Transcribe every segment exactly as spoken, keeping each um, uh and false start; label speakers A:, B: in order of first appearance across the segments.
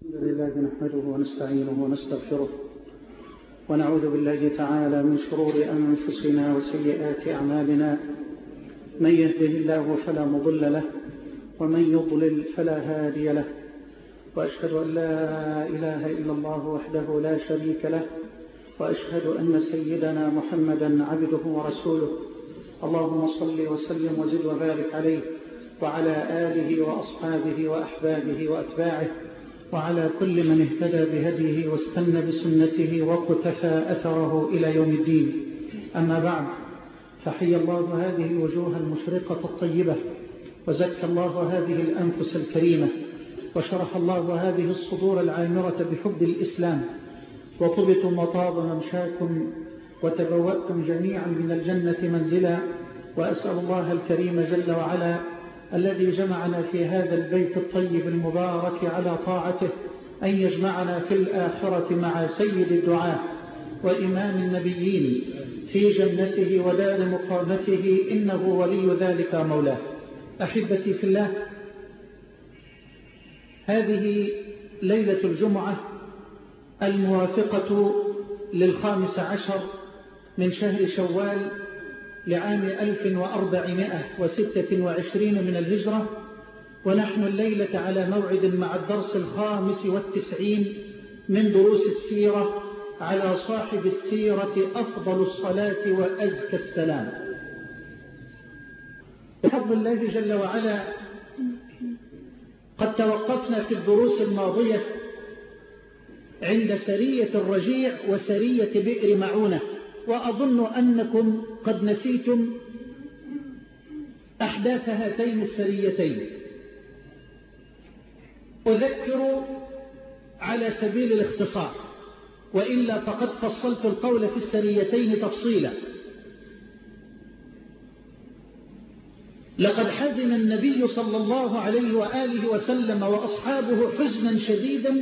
A: الحمد لله نحمده ونستعينه ونستغفره ونعوذ بالله تعالى من شرور أنفسنا وسيئات أعمالنا. من يهده الله فلا مضل له ومن يضلل فلا هادي له، وأشهد أن لا إله إلا الله وحده لا شريك له، وأشهد أن سيدنا محمدا عبده ورسوله. اللهم صل وسلم وزد وبارك عليه وعلى آله وأصحابه وأحبابه وأتباعه وعلى كل من اهتدى بهديه واستنى بسنته وقتفى أثره إلى يوم الدين. أما بعد، فحي الله هذه الوجوه المشرقة الطيبة، وزكى الله هذه الأنفس الكريمة، وشرح الله هذه الصدور العامرة بحب الإسلام، وطبتم وطاب ممشاكم وتبوأتم جميعا من الجنة منزلا. وأسأل الله الكريم جل وعلا الذي جمعنا في هذا البيت الطيب المبارك على طاعته أن يجمعنا في الآخرة مع سيد الدعاء وإمام النبيين في جنته ودار مقامته، إنه ولي ذلك مولاه. أحبتي في الله، هذه ليلة الجمعة الموافقة للخامس عشر من شهر شوال لعام ألف وأربعمائة وستة وعشرين من الهجرة، ونحن الليلة على موعد مع الدرس الخامس والتسعين من دروس السيرة على صاحب السيرة أفضل الصلاة وأزكى السلام. بفضل الله جل وعلا قد توقفنا في الدروس الماضية عند سرية الرجيع وسرية بئر معونة، وأظن أنكم قد نسيتم أحداث هاتين السريتين. أذكر على سبيل الاختصار، وإلا فقد فصلت القول في السريتين تفصيلا. لقد حزن النبي صلى الله عليه وآله وسلم وأصحابه حزنا شديدا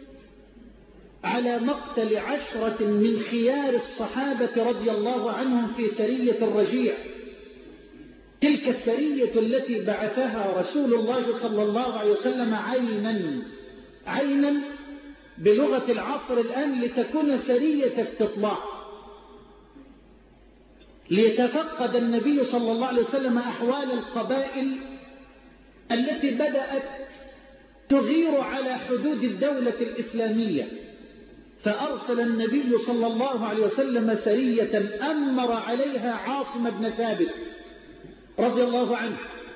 A: على مقتل عشرة من خيار الصحابة رضي الله عنهم في سرية الرجيع، تلك السرية التي بعثها رسول الله صلى الله عليه وسلم عينا عينا بلغة العصر الآن لتكون سرية استطلاع، ليتفقد النبي صلى الله عليه وسلم أحوال القبائل التي بدأت تغير على حدود الدولة الإسلامية. فأرسل النبي صلى الله عليه وسلم سرية أمر عليها عاصم بن ثابت رضي الله عنه،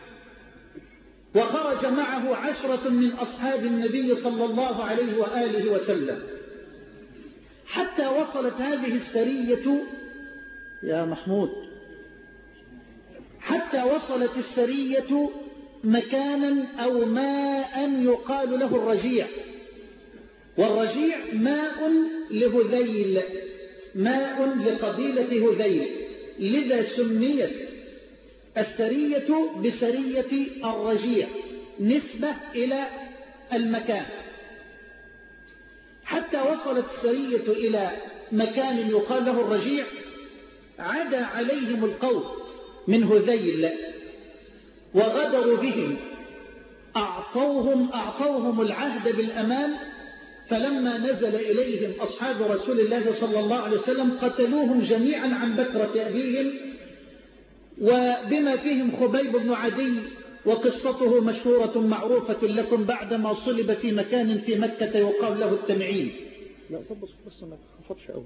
A: وخرج معه عشرة من أصحاب النبي صلى الله عليه وآله وسلم، حتى وصلت هذه السرية يا محمود حتى وصلت السرية مكانا أو ماء يقال له الرجيع، والرجيع ماء لهذيل، ماء لقبيلة هذيل، لذا سميت السرية بسرية الرجيع نسبة إلى المكان. حتى وصلت السرية إلى مكان يقال له الرجيع، عدا عليهم القوم من هذيل وغدروا بهم، أعطوهم, أعطوهم العهد بالأمان، فلما نزل إليهم أصحاب رسول الله صلى الله عليه وسلم قتلوهم جميعا عن بكرة أبيهم، وبما فيهم خبيب بن عدي، وقصته مشهورة معروفة لكم، بعدما صلب في مكان في مكة يقال له التنعيم. لا صبص بس ما تخفضش أول.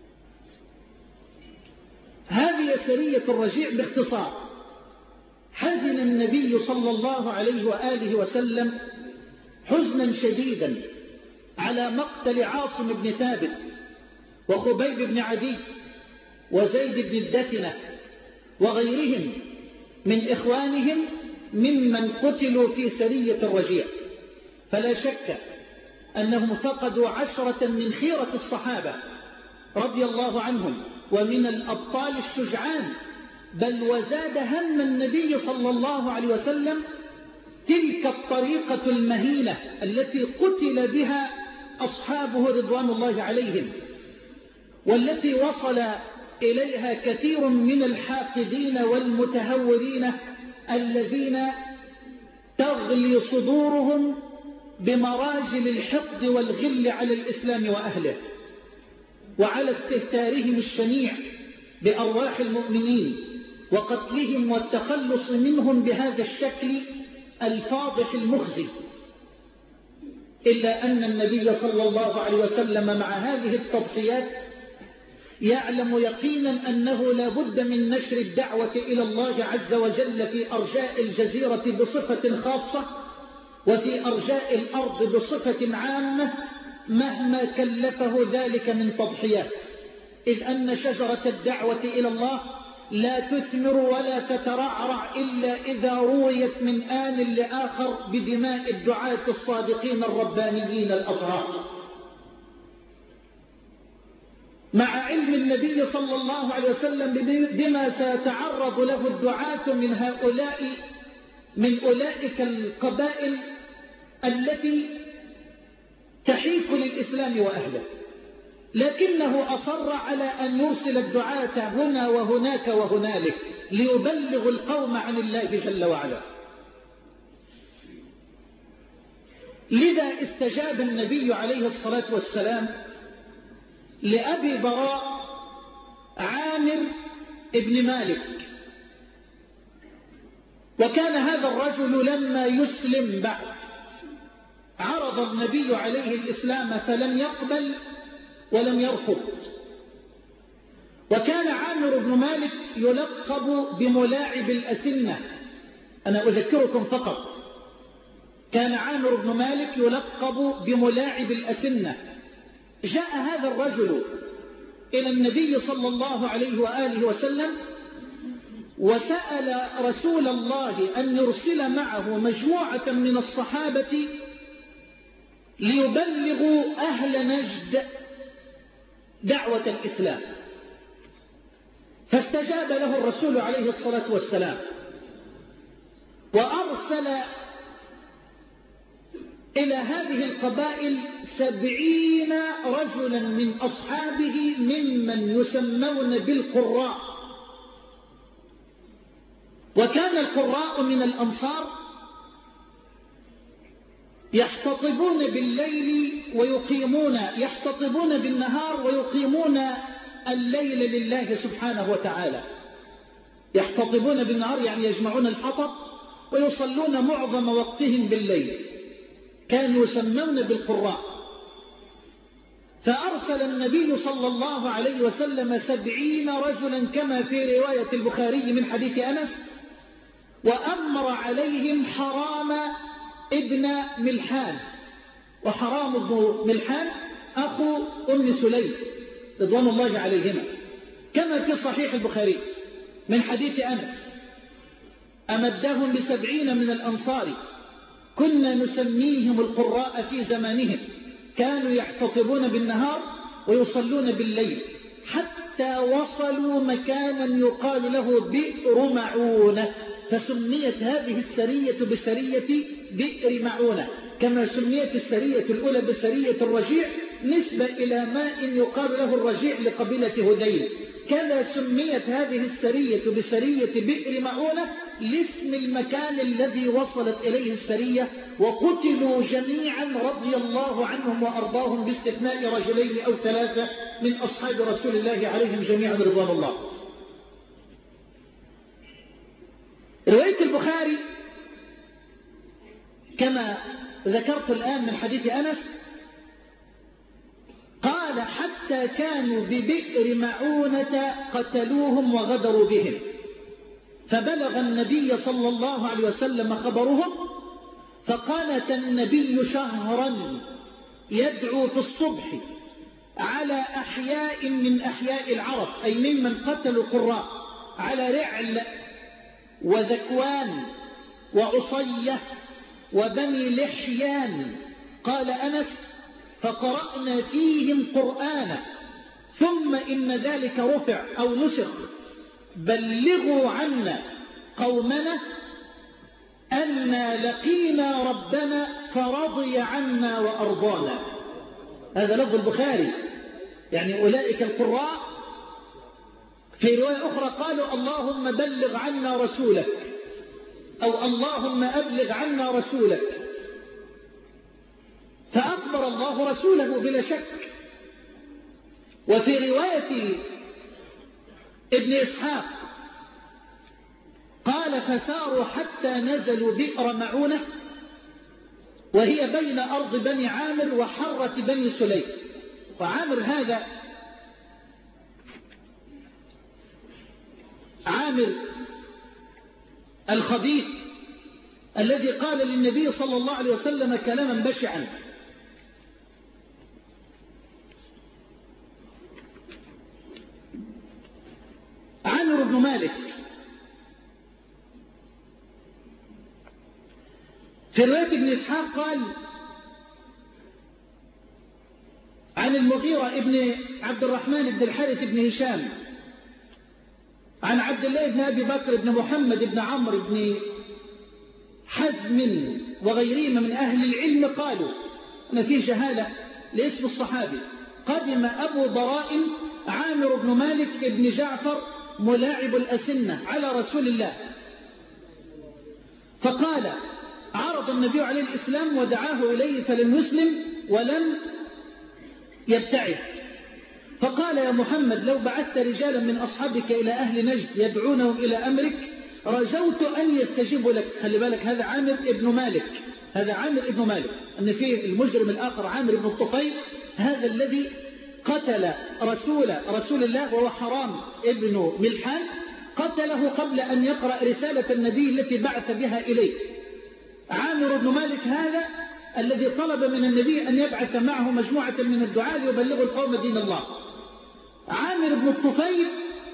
A: هذه سرية الرجيع باختصار. حزن النبي صلى الله عليه وآله وسلم حزنا شديدا على مقتل عاصم بن ثابت وخبيب بن عدي وزيد بن الدثنة وغيرهم من إخوانهم ممن قتلوا في سرية الرجيع. فلا شك أنهم فقدوا عشرة من خيرة الصحابة رضي الله عنهم ومن الأبطال الشجعان، بل وزاد هم النبي صلى الله عليه وسلم تلك الطريقة المهينة التي قتل بها أصحابه رضوان الله عليهم، والتي وصل إليها كثير من الحاقدين والمتهورين الذين تغلي صدورهم بمراجل الحقد والغل على الإسلام وأهله، وعلى استهتارهم الشنيع بأرواح المؤمنين وقتلهم والتخلص منهم بهذا الشكل الفاضح المخزي. إلا أن النبي صلى الله عليه وسلم مع هذه التضحيات يعلم يقينا أنه لا بد من نشر الدعوة إلى الله عز وجل في أرجاء الجزيرة بصفة خاصة وفي أرجاء الأرض بصفة عامة مهما كلفه ذلك من تضحيات، إذ أن شجرة الدعوة إلى الله لا تثمر ولا تترعرع إلا إذا رويت من آن لآخر بدماء الدعاة الصادقين الربانيين الأطهار. مع علم النبي صلى الله عليه وسلم بما سيتعرض له الدعاة من هؤلاء من أولئك القبائل التي تحيك للإسلام وأهله، لكنه أصر على أن يرسل الدعاة هنا وهناك وهنالك ليبلغ القوم عن الله جل وعلا. لذا استجاب النبي عليه الصلاة والسلام لأبي براء عامر ابن مالك. وكان هذا الرجل لما يسلم بعد عرض النبي عليه الإسلام فلم يقبل ولم يرفض. وكان عامر بن مالك يلقب بملاعب الأسنة. أنا أذكركم فقط، كان عامر بن مالك يلقب بملاعب الأسنة. جاء هذا الرجل إلى النبي صلى الله عليه وآله وسلم وسأل رسول الله أن يرسل معه مجموعة من الصحابة ليبلغوا أهل نجد دعوة الإسلام. فاستجاب له الرسول عليه الصلاة والسلام وأرسل إلى هذه القبائل سبعين رجلا من أصحابه ممن يسمون بالقراء. وكان القراء من الأنصار يحتطبون بالليل ويقيمون يحتطبون بالنهار ويقيمون الليل لله سبحانه وتعالى. يحتطبون بالنهار يعني يجمعون الحطب ويصلون معظم وقتهم بالليل، كانوا يسمون بالقراء. فأرسل النبي صلى الله عليه وسلم سبعين رجلا كما في رواية البخاري من حديث أنس، وأمر عليهم حرام ابن ملحان. وحرام ابن ملحان أخو أم سليم رضوان الله عليهما كما في صحيح البخاري من حديث أنس. أمدهم بسبعين من الأنصار كنا نسميهم القراء في زمانهم، كانوا يحتطبون بالنهار ويصلون بالليل حتى وصلوا مكانا يقال له بئر معونة، فسميت هذه السرية بسرية بئر معونة كما سميت السرية الأولى بسرية الرجيع نسبة إلى ماء يقال له الرجيع لقبيلة هذيل. كذا سميت هذه السرية بسرية بئر معونة لاسم المكان الذي وصلت إليه السرية. وقتلوا جميعا رضي الله عنهم وأرضاهم باستثناء رجلين أو ثلاثة من أصحاب رسول الله عليهم جميعا رضوان الله. رواية البخاري كما ذكرت الآن من حديث أنس قال حتى كانوا ببئر معونة قتلوهم وغدروا بهم، فبلغ النبي صلى الله عليه وسلم خبرهم، فقالت النبي شهرا يدعو في الصبح على أحياء من أحياء العرب أي ممن قتلوا القراء، على رعل وذكوان وعصية وبني لحيان. قال أنس فقرأنا فيهم قرآنا ثم إن ذلك رفع أو نسخ بلغوا عنا قومنا أنا لقينا ربنا فرضي عنا وأرضانا. هذا لفظ البخاري، يعني أولئك القراء في رواية أخرى قالوا اللهم بلغ عنا رسولك أو اللهم أبلغ عنا رسولك. فأخبر الله رسوله بلا شك. وفي رواية ابن إسحاق قال فساروا حتى نزلوا بئر معونة وهي بين أرض بني عامر وحرة بني سليم. وعامر هذا عامر الخبيث الذي قال للنبي صلى الله عليه وسلم كلاما بشعا. عامر بن مالك في رواية ابن إسحاق قال عن المغيرة ابن عبد الرحمن بن الحارث بن هشام عن عبد الله بن أبي بكر بن محمد بن عمرو بن حزم وغيرهما من أهل العلم قالوا أن في جهالة لاسم الصحابي. قدم أبو براء عامر بن مالك بن جعفر ملاعب الأسنة على رسول الله فقال عرض النبي عليه الإسلام ودعاه إليه فلم يسلم ولم يبتعد. فقال يا محمد لو بعثت رجالا من أصحابك إلى أهل نجد يدعونهم إلى أمرك رجوت أن يستجيبوا لك. خلي بالك هذا عامر ابن مالك هذا عامر ابن مالك أن فيه المجرم الآخر عامر بن الطفيل هذا الذي قتل رسول رسول الله وهو حرام ابن ملحان قتله قبل أن يقرأ رسالة النبي التي بعث بها إليه. عامر بن مالك هذا الذي طلب من النبي أن يبعث معه مجموعة من الدعاة ليبلغوا القوم دين الله. عامر بن الطفيل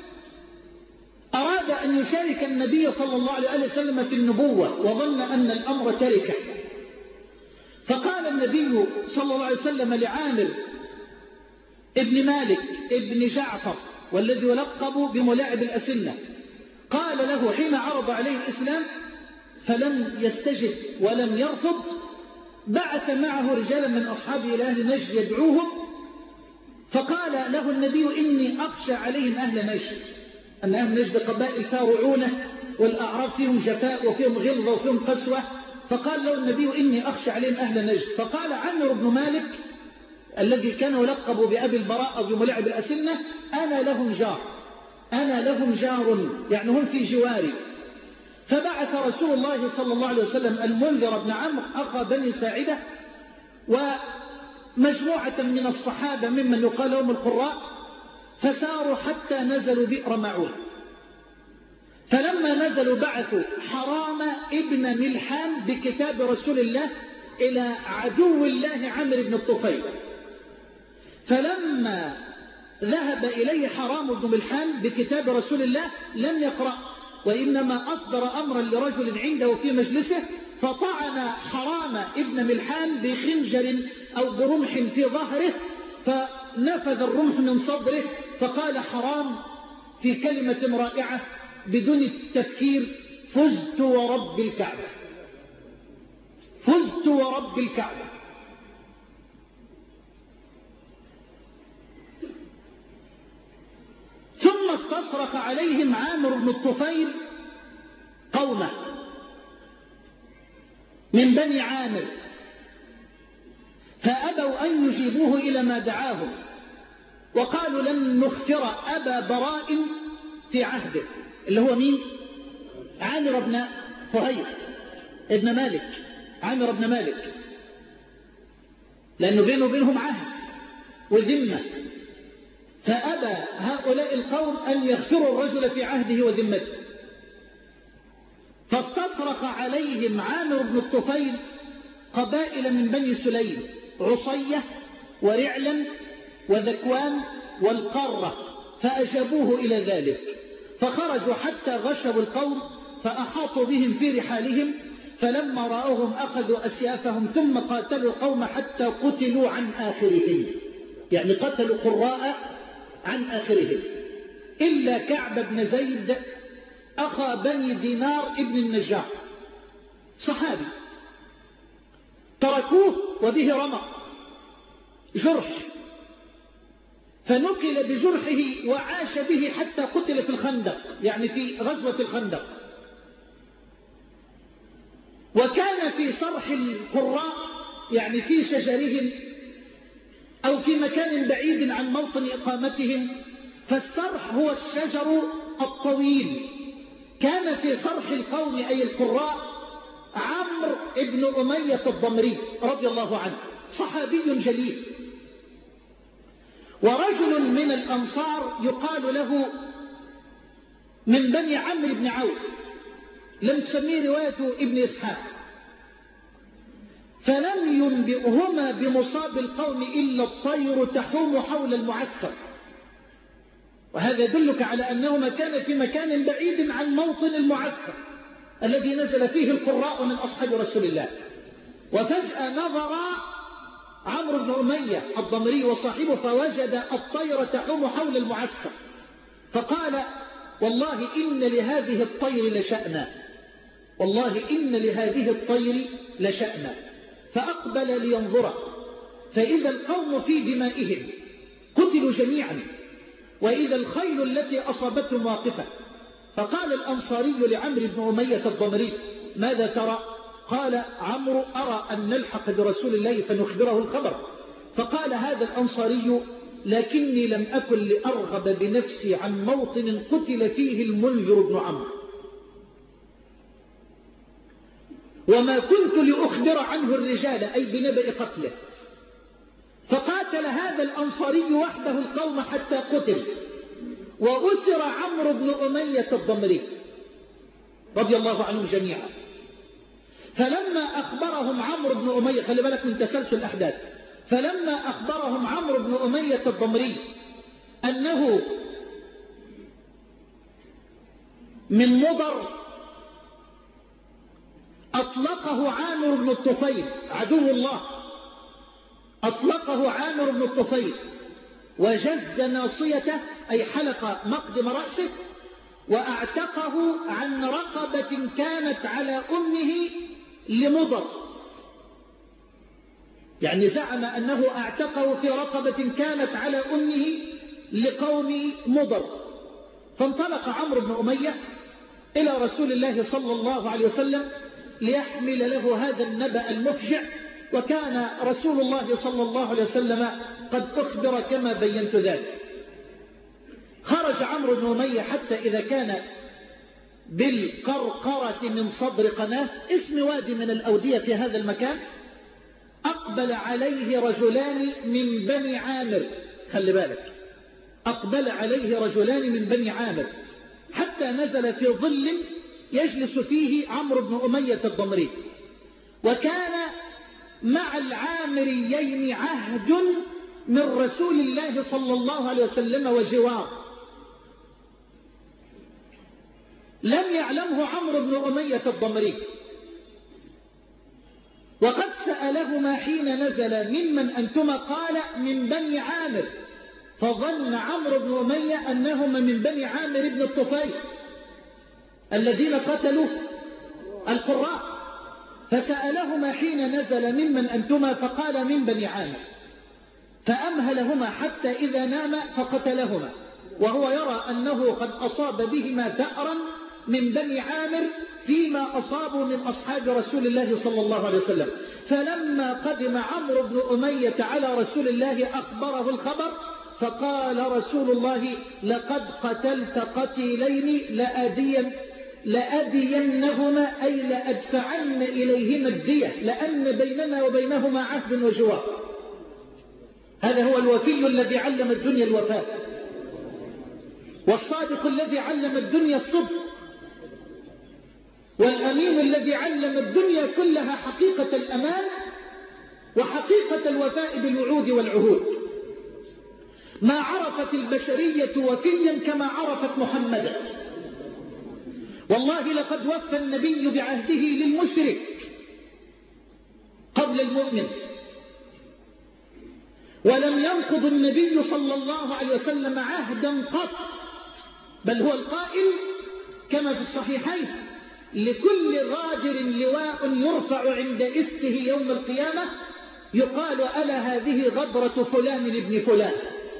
A: أراد أن يشارك النبي صلى الله عليه وسلم في النبوة وظن أن الأمر تركه. فقال النبي صلى الله عليه وسلم لعامر ابن مالك ابن جعفر والذي يلقب بملاعب الأسنة قال له حين عرض عليه الإسلام فلم يستجب ولم يرفض بعث معه رجالا من أصحابه إلى أهل نجد يدعوهم فقال له النبي إني أخشى عليهم أهل نجد أن أهل نجد قبائل فارعونة والأعراب فيهم جفاء وفيهم غلظة وفيهم قسوة. فقال له النبي إني أخشى عليهم أهل نجد. فقال عامر بن مالك الذي كان يلقب بأبي البراء أو بملاعب الأسنة أنا لهم جار أنا لهم جار يعني هم في جواري. فبعث رسول الله صلى الله عليه وسلم المنذر بن عمرو أخا بني ساعدة ومجموعة من الصحابة ممن يقال لهم القراء فساروا حتى نزلوا بئر معونة. فلما نزلوا بعثوا حرام ابن ملحان بكتاب رسول الله إلى عدو الله عمرو بن الطفيل. فلما ذهب إليه حرام بن ملحان بكتاب رسول الله لم يقرأ وإنما أصدر أمرا لرجل عنده في مجلسه فطعن حرام ابن ملحان بخنجر أو برمح في ظهره فنفذ الرمح من صدره. فقال حرام في كلمة رائعة بدون التفكير فزت ورب الكعبة فزت ورب الكعبة. ثم استصرخ عليهم عامر بن الطفيل قومه من بني عامر فأبوا أن يجيبوه إلى ما دعاهم وقالوا لن نختر أبا براء في عهده اللي هو مين؟ عامر بن فهير ابن مالك عامر بن مالك لأنه بينه وبينهم عهد وذمة. فأبى هؤلاء القوم أن يغفروا الرجل في عهده وذمته. فاستصرخ عليهم عامر بن الطفيل قبائل من بني سليم عصية ورعلا وذكوان والقرة فأجابوه إلى ذلك. فخرجوا حتى غشوا القوم فأحاطوا بهم في رحالهم فلما رأوهم أخذوا أسيافهم ثم قاتلوا القوم حتى قتلوا عن آخرهم يعني قتلوا قراء عن آخرهم إلا كعب بن زيد أخا بني دينار ابن النجار صحابي تركوه وبه رمق جرح فنقل بجرحه وعاش به حتى قتل في الخندق يعني في غزوة الخندق. وكان في صرح القراء يعني في شجرهم أو في مكان بعيد عن موطن إقامتهم، فالسرح هو الشجر الطويل. كان في سرح القوم أي القراء عمرو بن أمية الضمري رضي الله عنه، صحابي جليل، ورجل من الأنصار يقال له من بني عمرو بن عوف، لم تسميه رواية ابن إسحاق، فلم ينبئهما بمصاب القوم إلا الطير تحوم حول المعسكر. وهذا يدلك على أنهما كان في مكان بعيد عن موطن المعسكر الذي نزل فيه القراء من أصحاب رسول الله. وفجأة نظر عمرو بن أمية الضمري وصاحبه فوجد الطير تحوم حول المعسكر، فقال والله إن لهذه الطير لشأنا، والله إن لهذه الطير لشأنا. فأقبل لينظر، فإذا القوم في دمائهم قتلوا جميعا، وإذا الخيل التي أصابتهم واقفة. فقال الأنصاري لعمرو بن أمية الضمري ماذا ترى؟ قال عمرو أرى أن نلحق برسول الله فنخبره الخبر. فقال هذا الأنصاري لكني لم أكن لأرغب بنفسي عن موطن قتل فيه المنذر بن عمرو، وما كنت لأخبر عنه الرجال أي بنبأ قتله. فقاتل هذا الأنصاري وحده القوم حتى قتل، وأسر عمرو بن أمية الضمري رضي الله عنهم جميعا. فلما أخبرهم عمرو بن أمية، خلي بالك من تسلسل الأحداث، فلما أخبرهم عمرو بن أمية الضمري أنه من مضر، أطلقه عامر بن الطفيل عدو الله، أطلقه عامر بن الطفيل وجز ناصيته أي حلق مقدم رأسه، وأعتقه عن رقبة كانت على أمه لمضر، يعني زعم أنه أعتقه في رقبة كانت على أمه لقوم مضر. فانطلق عمرو بن أمية إلى رسول الله صلى الله عليه وسلم ليحمل له هذا النبأ المفجع، وكان رسول الله صلى الله عليه وسلم قد أخبر كما بينت ذلك. خرج عمرو بن أمية حتى إذا كان بالقرقرة من صدر قناة، اسم وادي من الأودية في هذا المكان، أقبل عليه رجلان من بني عامر، خلي بالك، أقبل عليه رجلان من بني عامر حتى نزل في ظل يجلس فيه عمرو بن أمية الضمري. وكان مع العامريين عهد من رسول الله صلى الله عليه وسلم وجوار لم يعلمه عمرو بن أمية الضمري. وقد سألهما حين نزل ممن أنتما؟ قال من بني عامر، فظن عمرو بن أمية أنهما من بني عامر بن الطفيل الذين قتلوا القراء، فسألهما حين نزل ممن أنتما؟ فقال من بني عامر، فأمهلهما حتى إذا نام فقتلهما، وهو يرى أنه قد أصاب بهما ثأرا من بني عامر فيما أصابوا من أصحاب رسول الله صلى الله عليه وسلم. فلما قدم عمرو بن أمية على رسول الله أخبره الخبر، فقال رسول الله لقد قتلت قتيلين لأدين لأدينهما أي لأدفعن إليهما الدية، لأن بيننا وبينهما عهد وجوار. هذا هو الوفي الذي علم الدنيا الوفاء، والصادق الذي علم الدنيا الصدق، والأمين الذي علم الدنيا كلها حقيقة الأمان وحقيقة الوفاء بالوعود والعهود. ما عرفت البشرية وفيا كما عرفت محمدا. والله لقد وفى النبي بعهده للمشرك قبل المؤمن، ولم ينقض النبي صلى الله عليه وسلم عهدا قط، بل هو القائل كما في الصحيحين لكل غادر لواء يرفع عند استه يوم القيامة يقال ألا هذه غدرة فلان لابن فلان.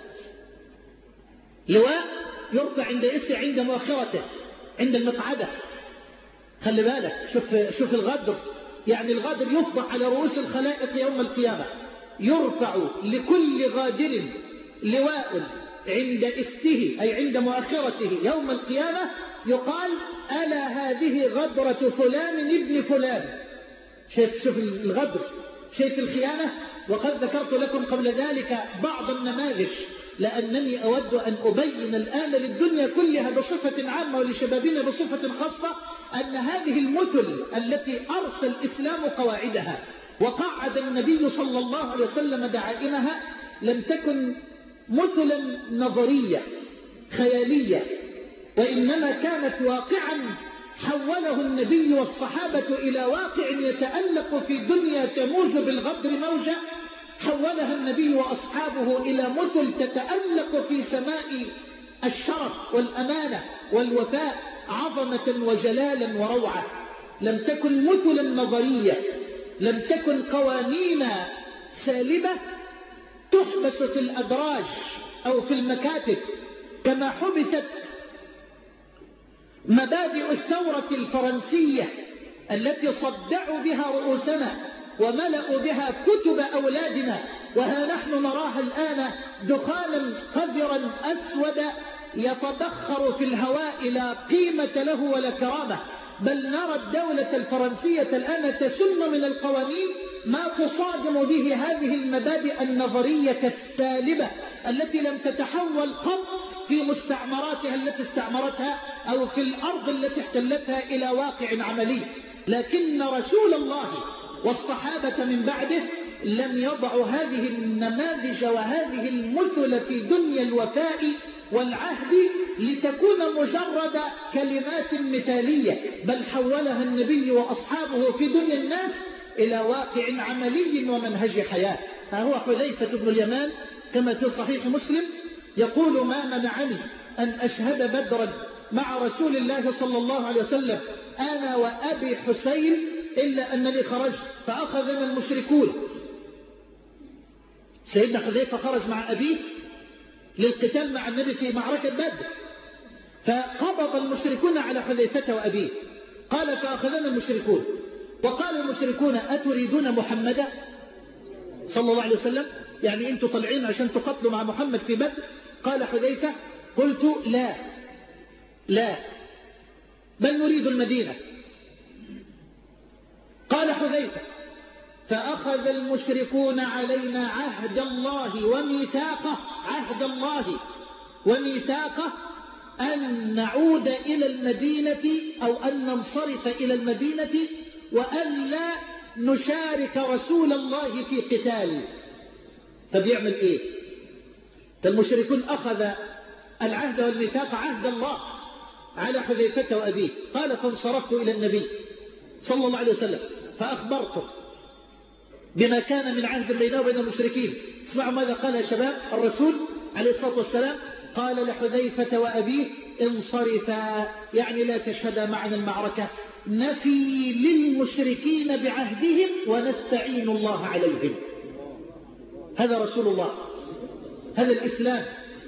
A: لواء يرفع عند استه عند مؤخرته عند المقعدة، خلي بالك، شوف, شوف الغدر
B: يعني الغادر يفضح على رؤوس الخلائق يوم القيامة، يرفع لكل غادر لواء عند استه أي عند مؤخرته يوم القيامة، يقال ألا هذه غدرة فلان ابن فلان. شايف شوف الغدر، شايف الخيانة. وقد ذكرت لكم قبل ذلك بعض النماذج، لأنني أود أن أبين الآن للدنيا كلها بصفة عامة ولشبابنا بصفة خاصة أن هذه المثل التي أرسى الإسلام قواعدها وقعد النبي صلى الله عليه وسلم دعائمها لم تكن مثلا نظرية خيالية، وإنما كانت واقعا حوله النبي والصحابة إلى واقع يتألق في دنيا تموج بالغدر موجة، حولها النبي وأصحابه إلى مثل تتألق في سماء الشرف والأمانة والوفاء عظمة وجلالا وروعة. لم تكن مثلا نظرية، لم تكن قوانين سالبة تحبس في الأدراج أو في المكاتب كما حبست مبادئ الثورة الفرنسية التي صدعوا بها رؤوسنا وملأوا بها كتب أولادنا، وها نحن نراها الآن دخانا قذرا أسود يتبخر في الهواء لا قيمة له ولا كرامة. بل نرى الدولة الفرنسية الآن تسن من القوانين ما تصادم به هذه المبادئ النظرية السالبة التي لم تتحول قط في مستعمراتها التي استعمرتها أو في الأرض التي احتلتها إلى واقع عملي. لكن رسول الله والصحابة من بعده لم يضعوا هذه النماذج وهذه المثل في دنيا الوفاء والعهد لتكون مجرد كلمات مثالية، بل حولها النبي وأصحابه في دنيا الناس إلى واقع عملي ومنهج حياة. ها هو حذيفة بن اليمان كما في صحيح مسلم يقول: ما منعني أن أشهد بدرا مع رسول الله صلى الله عليه وسلم أنا وأبي حسين إلا أنني خرجت فأخذنا المشركون. سيدنا حذيفة خرج مع أبيه للقتال مع النبي في معركة بدر، فقبض المشركون على حذيفة وأبيه. قال: فأخذنا المشركون، وقال المشركون: أتريدون محمدا صلى الله عليه وسلم؟ يعني أنتوا طالعين عشان تقتلوا مع محمد في بدر؟ قال حذيفة: قلت لا لا بل نريد المدينة. قال حذيفة: فأخذ المشركون علينا عهد الله وميثاقه عهد الله وميثاقه أن نعود إلى المدينة أو أن ننصرف إلى المدينة وأن لا نشارك رسول الله في قتال. فبيعمل إيه؟ فالمشركون أخذ العهد والميثاق عهد الله على حذيفة وأبيه. قال: فانصرفت إلى النبي صلى الله عليه وسلم فأخبرته بما كان من عهد بينه وبين المشركين. اسمعوا ماذا قال يا شباب الرسول عليه الصلاة والسلام. قال لحذيفة وأبيه: انصرفا، يعني لا تشهدا معنا المعركة، نفي للمشركين بعهدهم ونستعين الله عليهم. هذا رسول الله، هذا الإسلام.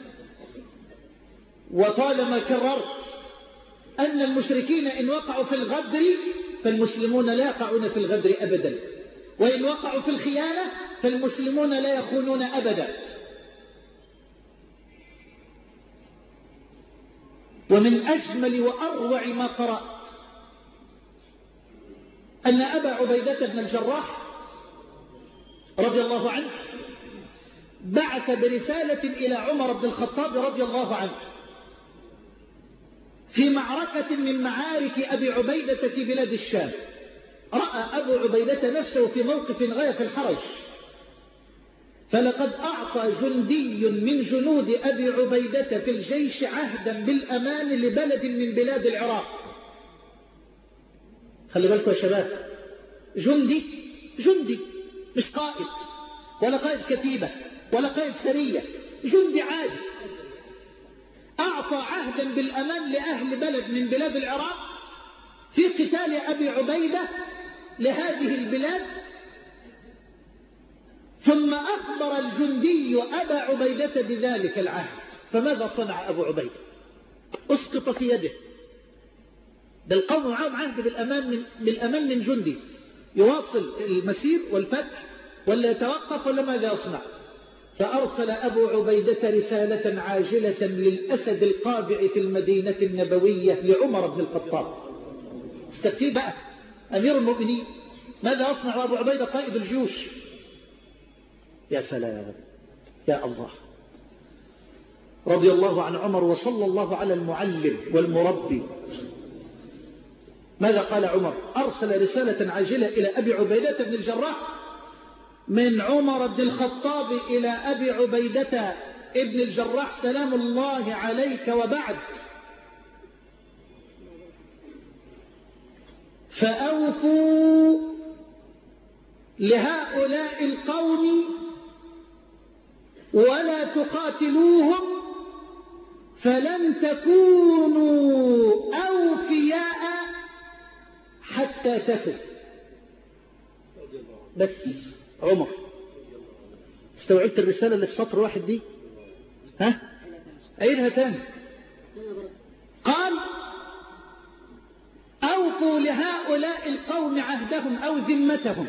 B: وطالما كررت أن المشركين إن وقعوا في الغدر فالمسلمون لا يقعون في الغدر أبدا، وإن وقعوا في الخيانة فالمسلمون لا يخونون أبدا. ومن أجمل وأروع ما قرأت أن أبا عبيدة بن الجراح رضي الله عنه بعث برسالة إلى عمر بن الخطاب رضي الله عنه في معركة من معارك أبي عبيدة في بلاد الشام. رأى أبو عبيدة نفسه في موقف غاية في الحرج، فلقد أعطى جندي من جنود أبي عبيدة في الجيش عهدا بالأمان لبلد من بلاد العراق. خلي بالكم يا شباب، جندي جندي مش قائد ولا قائد كتيبة ولا قائد سرية، جندي عادي أعطى عهدا بالأمان لأهل بلد من بلاد العراق في قتال أبي عبيدة لهذه البلاد. ثم أخبر الجندي أبا عبيدة بذلك العهد، فماذا صنع أبو عبيدة؟ أسقط في يده. ده القوم معهم عهد بالأمان من, بالأمان من جندي، يواصل المسير والفتح ولا يتوقف ولا ماذا يصنع؟ فأرسل أبو عبيدة رسالة عاجلة للأسد القابع في المدينة النبوية لعمر بن الخطاب. استفتي بقى أمير المؤمنين ماذا يصنع أبو عبيدة قائد الجيوش؟ يا سلام يا الله، رضي الله عن عمر وصلى الله على المعلم والمربي. ماذا قال عمر؟ أرسل رسالة عاجلة إلى أبي عبيدة بن الجراح من عمر بن الخطاب إلى أبي عبيدة ابن الجراح سلام الله عليك وبعد، فأوفوا لهؤلاء القوم ولا تقاتلوهم فلن تكونوا أوفياء حتى تفوا. بس عمر استوعبت الرسالة اللي في سطر واحد دي؟ ها؟ أعيدها تاني. قال أوفوا لهؤلاء القوم عهدهم أو ذمتهم،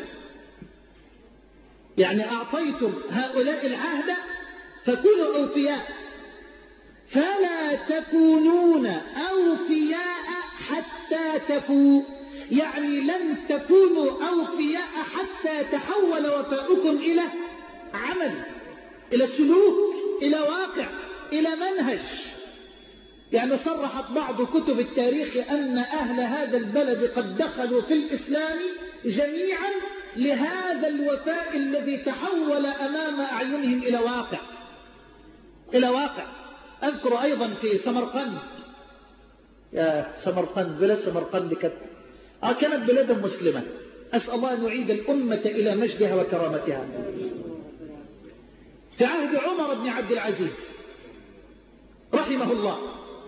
B: يعني أعطيتم هؤلاء العهد فكونوا أوفياء، فلا تكونون أوفياء حتى تفوا، يعني لن تكونوا أوفياء حتى تحول وفاؤكم إلى عمل، إلى سلوك، إلى واقع، إلى منهج. يعني صرحت بعض كتب التاريخ أن أهل هذا البلد قد دخلوا في الإسلام جميعا لهذا الوفاء الذي تحول أمام أعينهم إلى واقع، إلى واقع. أذكر أيضا في سمرقند، يا سمرقند بلد سمرقند كانت كانت بلدا مسلمة، أسأل الله أن يعيد الأمة إلى مجدها وكرامتها. في عهد عمر بن عبد العزيز رحمه الله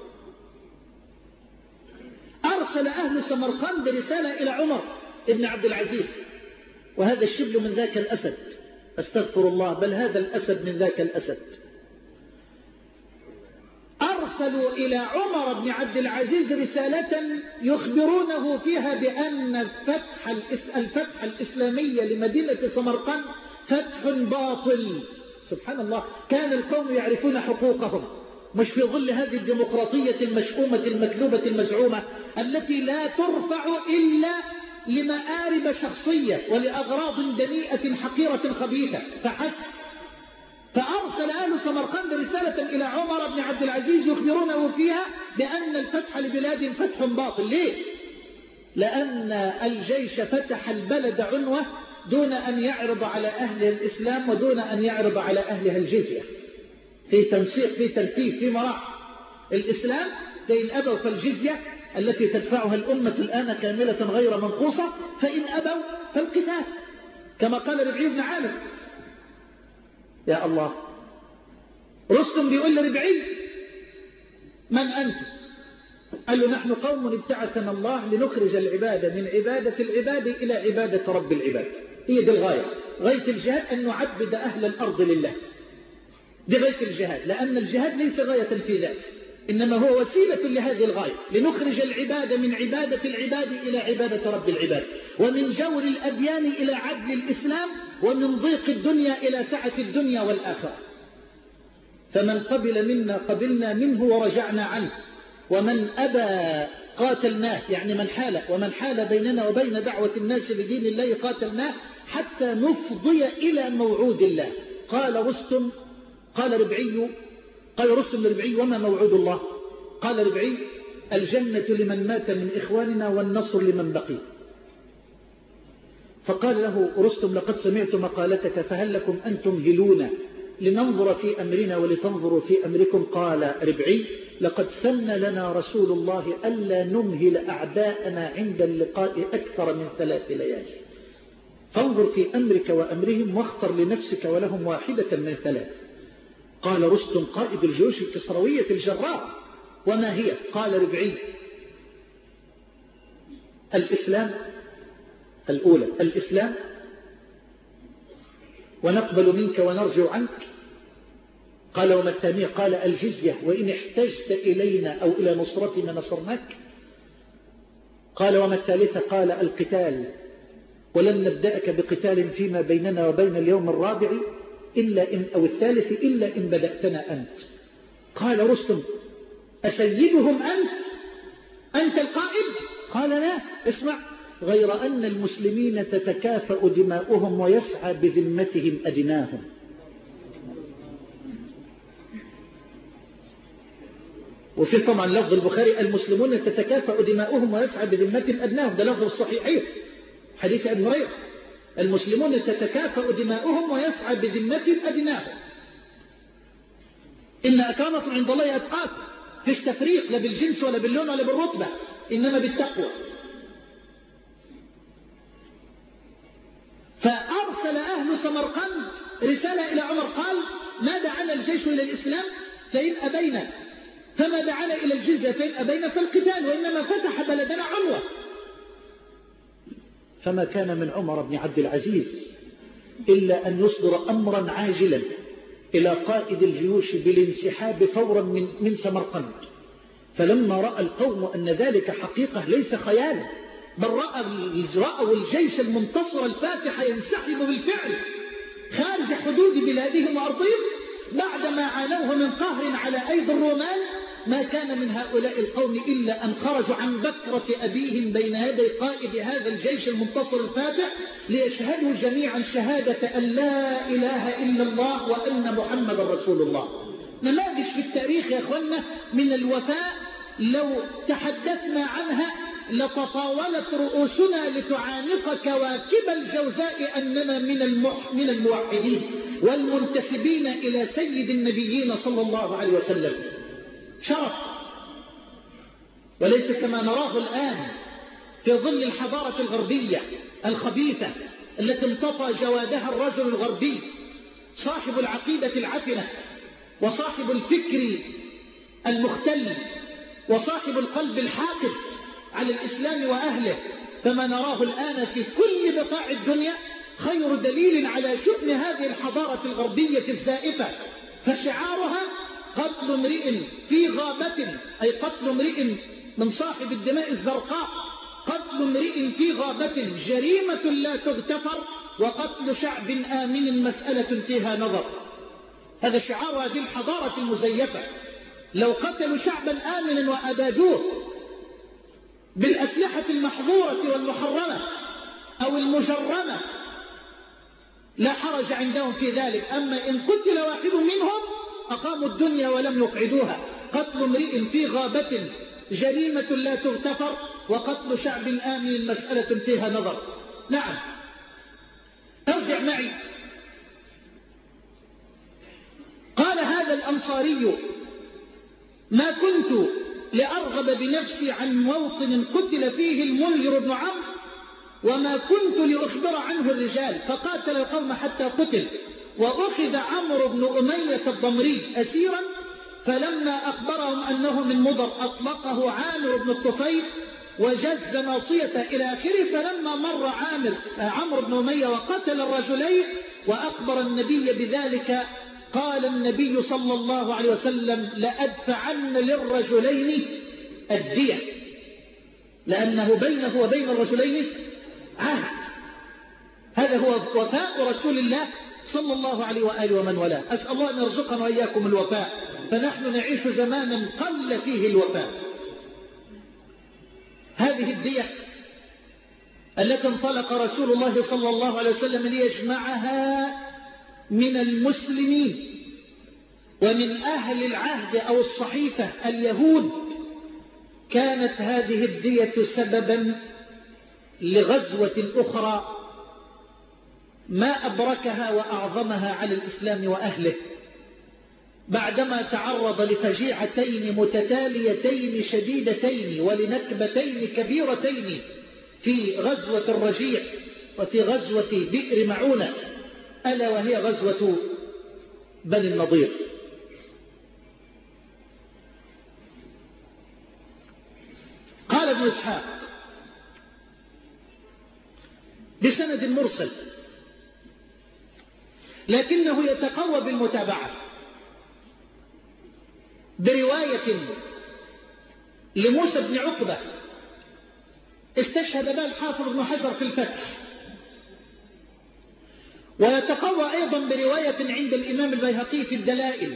B: أرسل أهل سمرقند رسالة إلى عمر بن عبد العزيز، وهذا الشبل من ذاك الأسد، أستغفر الله، بل هذا الأسد من ذاك الأسد. أرسلوا إلى عمر بن عبد العزيز رسالة يخبرونه فيها بأن الفتح, الفتح الإسلامي لمدينة سمرقند فتح باطل. سبحان الله، كان القوم يعرفون حقوقهم، مش في ظل هذه الديمقراطية المشؤومة المكذوبة المزعومة التي لا ترفع إلا لمآرب شخصية ولأغراض دنيئة حقيرة خبيثة فحسب. فأرسل أهل سمرقند رسالة إلى عمر بن عبد العزيز يخبرونه فيها بأن الفتح لبلاد فتح باطل. ليه؟ لأن الجيش فتح البلد عنوة دون أن يعرض على أهل الإسلام ودون أن يعرض على أهلها الجزية، في تنسيق، في ترتيب، في مراحل. الإسلام فإن أبوا فالجزية التي تدفعها الأمة الآن كاملة غير منقوصة، فإن أبوا فالقتال، كما قال ربعي بن عامر. يا الله، رستم بيقول لربعي من أنت؟ قال له نحن قوم ابتعثنا الله لنخرج العبادة من عبادة العباد إلى عبادة رب العباد. هي دي الغاية، غاية الجهاد أن نعبد أهل الأرض لله، دي غاية الجهاد، لأن الجهاد ليس غاية في ذاته، إنما هو وسيلة لهذه الغاية، لنخرج العبادة من عبادة العباد إلى عبادة رب العباد، ومن جور الأديان إلى عدل الإسلام، ومن ضيق الدنيا إلى سعة الدنيا والآخرة. فمن قبل منا قبلنا منه ورجعنا عنه، ومن أبى قاتلناه، يعني من حال، ومن حال بيننا وبين دعوة الناس لدين الله قاتلناه حتى نفضي إلى موعود الله. قال رستم قال ربعي قال رستم لربعي وما موعود الله؟ قال ربعي الجنة لمن مات من إخواننا والنصر لمن بقي. فقال له رستم لقد سمعت مقالتك، فهل لكم أن تمهلون لننظر في أمرنا ولتنظروا في أمركم؟ قال ربعي لقد سن لنا رسول الله ألا نمهل أعداءنا عند اللقاء أكثر من ثلاث ليالي، فانظر في أمرك وأمرهم واختر لنفسك ولهم واحدة من ثلاث. قال رستم قائد الجيوش الكسروية الجراء وما هي؟ قال ربعي الإسلام، الأولى الإسلام ونقبل منك ونرجع عنك. قال وما الثانية؟ قال الجزية وإن احتجت إلينا أو إلى نصرتنا نصرناك. قال وما الثالثة؟ قال القتال. ولن نبدأك بقتال فيما بيننا وبين اليوم الرابع إلا إن أو الثالث إلا إن بدأتنا أنت. قال رستم: أسيدهم أنت؟ أنت القائد؟ قال: لا، اسمع، غير أن المسلمين تتكافأ دماؤهم ويسعى بذمتهم أدناهم. وفي طبعا لفظ البخاري: المسلمون تتكافأ دماؤهم ويسعى بذمتهم أدناهم، ده لفظ الصحيحين حديث أبي هريرة: المسلمون تتكافأ دماؤهم ويسعى بذمتهم أدناهم. إن أكرمكم عند الله أتقاكم، فيش تفريق لا بالجنس ولا باللون ولا بالرتبة، إنما بالتقوى. فأرسل أهل سمرقند رسالة إلى عمر قال: ما دعانا الجيش إلى الإسلام فإن أبينا، فما دعانا إلى الجزية فإن أبينا فالقتال، وإنما فتح بلدنا عنوة. فما كان من عمر بن عبد العزيز إلا أن يصدر أمرا عاجلا إلى قائد الجيوش بالانسحاب فورا من, من سمرقند. فلما رأى القوم أن ذلك حقيقة ليس خيال، بل رأوا الجيش المنتصر الفاتح ينسحب بالفعل خارج حدود بلادهم وأرضهم بعدما عانوه من قهر على أيدي الرومان، ما كان من هؤلاء القوم إلا أن خرجوا عن بكرة أبيهم بين يدي قائد هذا الجيش المنتصر الفاتح ليشهدوا جميعا شهادة أن لا إله إلا الله وأن محمد رسول الله. نماذج في التاريخ يا أخوانا من الوفاء لو تحدثنا عنها لتطاولت رؤوسنا لتعانق كواكب الجوزاء أننا من من الموحدين والمنتسبين إلى سيد النبيين صلى الله عليه وسلم. شرف، وليس كما نراه الآن في ظل الحضارة الغربية الخبيثة التي انطفى جوادها الرجل الغربي صاحب العقيدة العفنة وصاحب الفكر المختل وصاحب القلب الحاقد على الإسلام وأهله. فما نراه الآن في كل بقاع الدنيا خير دليل على شؤم هذه الحضارة الغربية الزائفة، فشعارها قتل امرئ في غابة، أي قتل امرئ من صاحب الدماء الزرقاء، قتل امرئ في غابة جريمة لا تغتفر، وقتل شعب آمن مسألة فيها نظر. هذا شعار هذه الحضارة المزيفة. لو قتلوا شعبا آمنا وأبادوه بالأسلحة المحظورة والمحرمة أو المجرمة لا حرج عندهم في ذلك، أما إن قتل واحد منهم أقاموا الدنيا ولم يقعدوها. قتل امرئ في غابة جريمة لا تغتفر، وقتل شعب آمن مسألة فيها نظر. نعم، ارجع معي. قال هذا الأنصاري: ما كنت لأرغب بنفسي عن موطن قتل فيه المنذر بن عمرو، وما كنت لأخبر عنه الرجال، فقاتل القوم حتى قتل، وأخذ عمرو بن أمية الضمري أسيرا، فلما أخبرهم أنه من مضر أطلقه عامر بن الطفيل وجز ناصيته إلى آخره. فلما مر عامر عمرو بن أمية وقتل الرجلين وأخبر النبي بذلك، قال النبي صلى الله عليه وسلم: لأدفعن للرجلين الدية، لأنه بينه وبين الرجلين عهد. هذا هو وفاء رسول الله صلى الله عليه وآله ومن والاه. أسأل الله أن يرزقنا وإياكم الوفاء، فنحن نعيش زمانا قل فيه الوفاء. هذه الدية التي انطلق رسول الله صلى الله عليه وسلم ليجمعها من المسلمين ومن أهل العهد أو الصحيفة اليهود، كانت هذه الدية سببا لغزوة أخرى ما أبركها وأعظمها على الإسلام وأهله، بعدما تعرض لفجيعتين متتاليتين شديدتين ولنكبتين كبيرتين في غزوة الرجيع وفي غزوة بئر معونة، ألا وهي غزوة بني النضير. قال ابن إسحاق بسند مرسل لكنه يتقوى بالمتابعة برواية لموسى بن عقبة استشهد بها الحافظ ابن حجر في الفتح ويتقوى أيضا برواية عند الإمام البيهقي في الدلائل.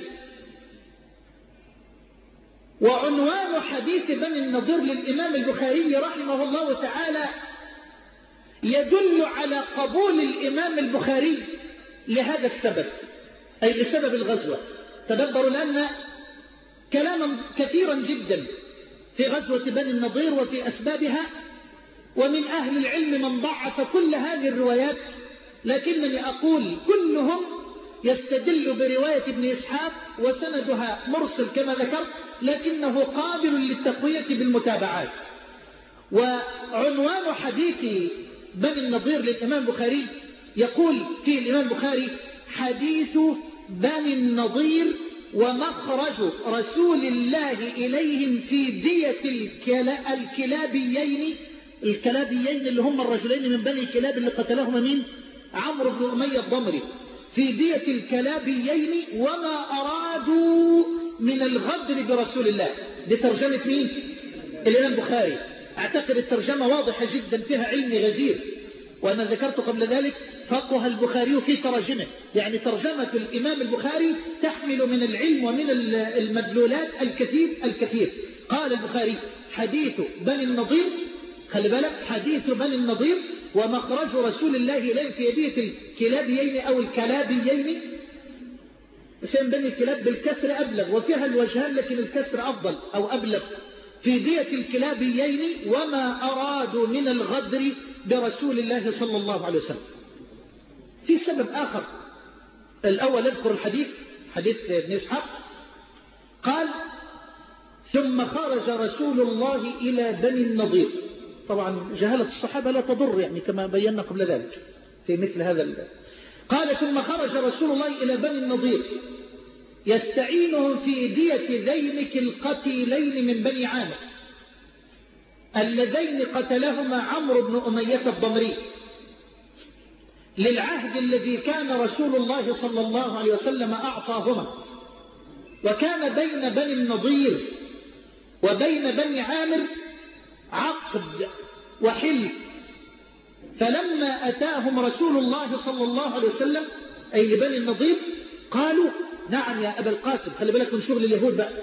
B: وعنوان حديث بني النضير للإمام البخاري رحمه الله تعالى يدل على قبول الإمام البخاري لهذا السبب، أي لسبب الغزوة. تدبروا لأن كلاما كثيرا جدا في غزوة بني النضير وفي أسبابها، ومن أهل العلم من ضعف كل هذه الروايات، لكنني أقول كلهم يستدل برواية ابن إسحاق وسندها مرسل كما ذكرت، لكنه قابل للتقوية بالمتابعات. وعنوان حديث بني النضير للإمام البخاري يقول فيه الإمام البخاري: حديث بني النضير ومخرج رسول الله إليهم في دية الكلابيين. الكلابيين اللي هم الرجلين من بني كلاب اللي قتلهما مين؟ عمرو بن أمية الضمري. في دية الكلابيين وما أرادوا من الغدر برسول الله. دي ترجمة مين؟ الإمام البخاري. أعتقد الترجمة واضحة جدا فيها علم غزير، وأنا ذكرت قبل ذلك فقه البخاري في تراجمه، يعني ترجمة الإمام البخاري تحمل من العلم ومن المدلولات الكثير الكثير. قال البخاري: حديث بني النضير، خلي بالك، حديث بني النضير ومخرج رسول الله إليه في دية الكلابيين أو الكلابيين. اسم بني الكلاب بالكسر أبلغ، وفيها الوجهان لكن الكسر أفضل أو أبلغ. في دية الكلابيين وما أرادوا من الغدر برسول الله صلى الله عليه وسلم. في سبب آخر. الأول اذكر الحديث، حديث ابن إسحاق، قال: ثم خرج رسول الله إلى بني النضير. طبعا جهالة الصحابة لا تضر، يعني كما بينا قبل ذلك في مثل هذا ال... قال: ثم خرج رسول الله إلى بني النضير يستعينهم في دية ذينك القتيلين من بني عامر اللذين قتلهما عمرو بن أمية الضمري، للعهد الذي كان رسول الله صلى الله عليه وسلم أعطاهما. وكان بين بني النضير وبين بني عامر عقد وحلف، فلما أتاهم رسول الله صلى الله عليه وسلم أي لبني النضير قالوا: نعم يا أبا القاسم. خلي بالك من شغل اليهود بقى،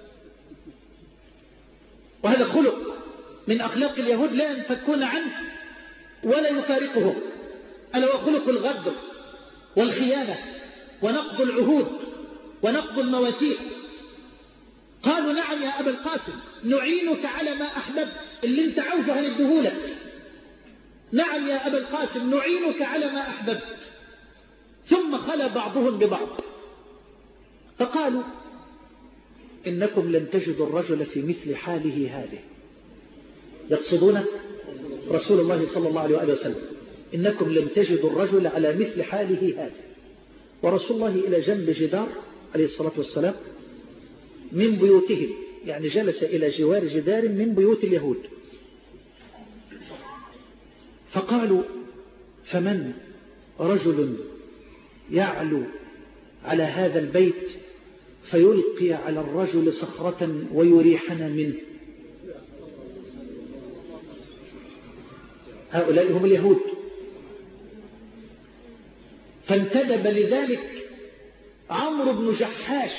B: وهذا خلق من أخلاق اليهود لا ينفكون عنه ولا يفارقه، ألا وخلق الغدر والخيانة ونقض العهود ونقض المواثيق. قالوا: نعم يا أبا القاسم، نعينك على ما أحببت، اللي انت عاوزه هندهولك. نعم يا أبا القاسم، نعينك على ما أحببت. ثم خلى بعضهم ببعض فقالوا: إنكم لن تجدوا الرجل في مثل حاله هذه، يقصدون رسول الله صلى الله عليه وآله وسلم. إنكم لن تجدوا الرجل على مثل حاله هذه. ورسول الله إلى جنب جدار عليه الصلاة والسلام من بيوتهم، يعني جلس إلى جوار جدار من بيوت اليهود. فقالوا: فمن رجل يعلو على هذا البيت فيلقي على الرجل صخرة ويريحنا منه؟ هؤلاء هم اليهود. فانتدب لذلك عمرو بن جحاش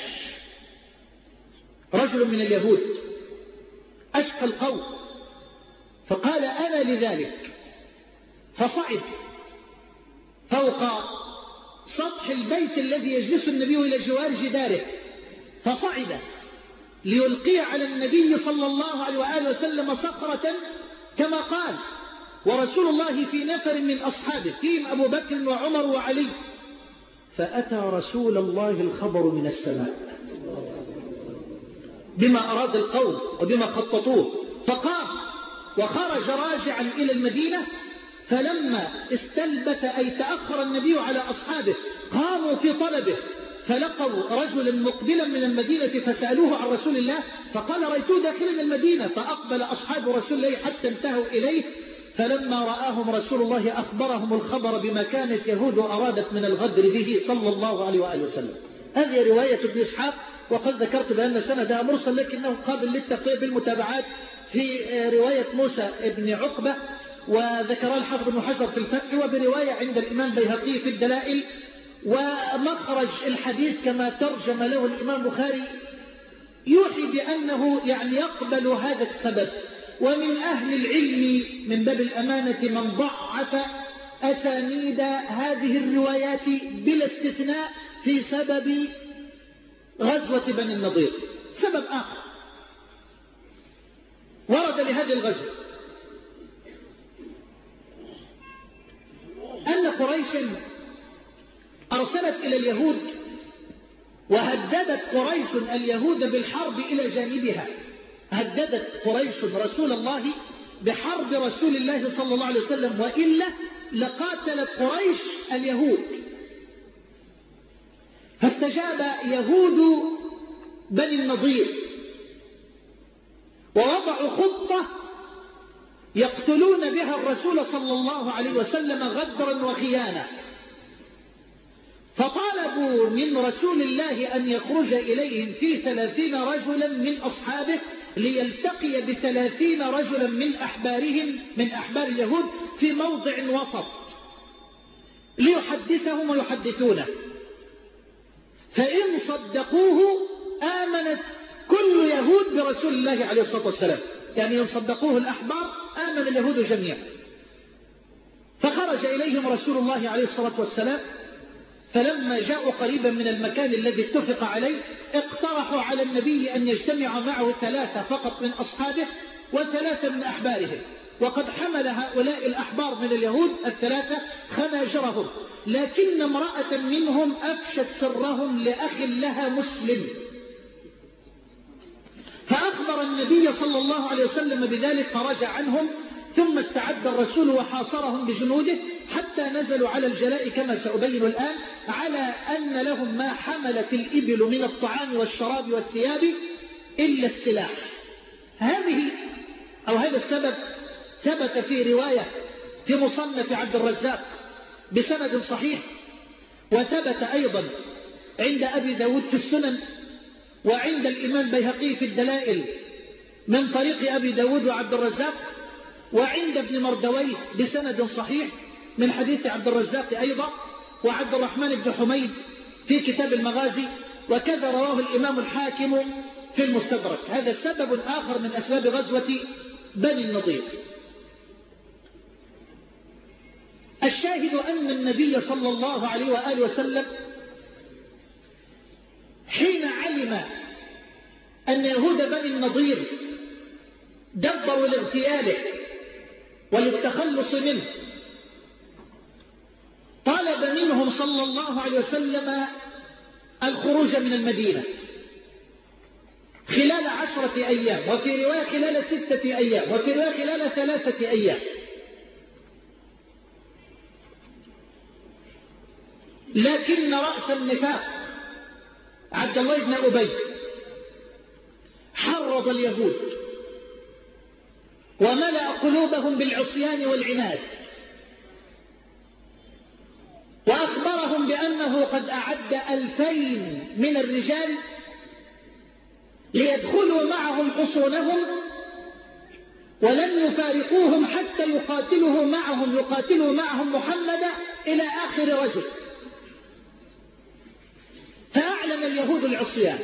B: رجل من اليهود أشقى القوم، فقال: أنا لذلك. فصعد فوق سطح البيت الذي يجلس النبي إلى جوار جداره، فصعد ليلقي على النبي صلى الله عليه وآله وسلم صخرة كما قال، ورسول الله في نفر من أصحابه فيهم أبو بكر وعمر وعلي. فأتى رسول الله الخبر من السماء بما أراد القوم وبما خططوه، فقام وخرج راجعا إلى المدينة. فلما استلبث أي تأخر النبي على أصحابه قاموا في طلبه، فلقوا رجلا مقبلا من المدينة فسألوه عن رسول الله، فقال: رأيته داخلا المدينة. فأقبل أصحاب رسول الله حتى انتهوا إليه، فلما رآهم رسول الله أخبرهم الخبر بما كانت يهود أرادت من الغدر به صلى الله عليه وآله وسلم. هذه رواية ابن إسحاق، وقد ذكرت بأن سندها مرسل لكنه قابل للتقوية بالمتابعات في رواية موسى ابن عقبة وذكر الحافظ بن حجر في الفتح، وبرواية عند الإمام البيهقي في الدلائل. ومخرج الحديث كما ترجم له الإمام البخاري يوحي بأنه يعني يقبل هذا السبب. ومن أهل العلم من باب الأمانة من ضعف أسانيد هذه الروايات بلا استثناء في سبب غزوة بني النضير. سبب آخر ورد لهذه الغزوة أن قريش أرسلت إلى اليهود، وهددت قريش اليهود بالحرب إلى جانبها. هددت قريش رسول الله بحرب رسول الله صلى الله عليه وسلم، وإلا لقاتلت قريش اليهود. فاستجاب يهود بني النضير ووضعوا خطة يقتلون بها الرسول صلى الله عليه وسلم غدرا وخيانة. فطالبوا من رسول الله أن يخرج إليهم في ثلاثين رجلا من أصحابه ليلتقي بثلاثين رجلا من أحبارهم من أحبار اليهود في موضع وسط ليحدثهم ويحدثونه. فإن صدقوه آمنت كل يهود برسول الله عليه الصلاة والسلام، يعني إن صدقوه الأحبار آمن اليهود جميعا. فخرج إليهم رسول الله عليه الصلاة والسلام، فلما جاءوا قريبا من المكان الذي اتفق عليه اقترحوا على النبي أن يجتمع معه ثلاثة فقط من أصحابه وثلاثة من أحبارهم. وقد حمل هؤلاء الأحبار من اليهود الثلاثة خناجرهم، لكن امرأة منهم أفشت سرهم لأخ لها مسلم، فأخبر النبي صلى الله عليه وسلم بذلك فرجع عنهم. ثم استعد الرسول وحاصرهم بجنوده حتى نزلوا على الجلاء كما سأبين الآن، على أن لهم ما حملت الإبل من الطعام والشراب والثياب إلا السلاح. هذه أو هذا السبب ثبت في رواية في مصنف عبد الرزاق بسند صحيح، وثبت أيضا عند أبي داود في السنن، وعند الإمام البيهقي في الدلائل من طريق أبي داود وعبد الرزاق، وعند ابن مردويه بسند صحيح من حديث عبد الرزاق أيضا، وعبد الرحمن بن حميد في كتاب المغازي، وكذا رواه الإمام الحاكم في المستدرك. هذا سبب آخر من أسباب غزوة بني النضير. الشاهد أن النبي صلى الله عليه وآله وسلم حين علم أن يهود بني النضير دبروا لاغتياله وللتخلص منه، طلب منهم صلى الله عليه وسلم الخروج من المدينة خلال عشرة أيام، وفي رواية خلال ستة أيام، وفي رواية خلال ثلاثة أيام. لكن رأس النفاق عبد الله بن أبي حرض اليهود وملأ قلوبهم بالعصيان والعناد، وأخبرهم بأنه قد أعد ألفين من الرجال ليدخلوا معهم حصونهم، ولن يفارقوهم حتى يقاتلوا معهم يقاتلوا معهم محمدا إلى آخر رجل. فأعلن اليهود العصيان.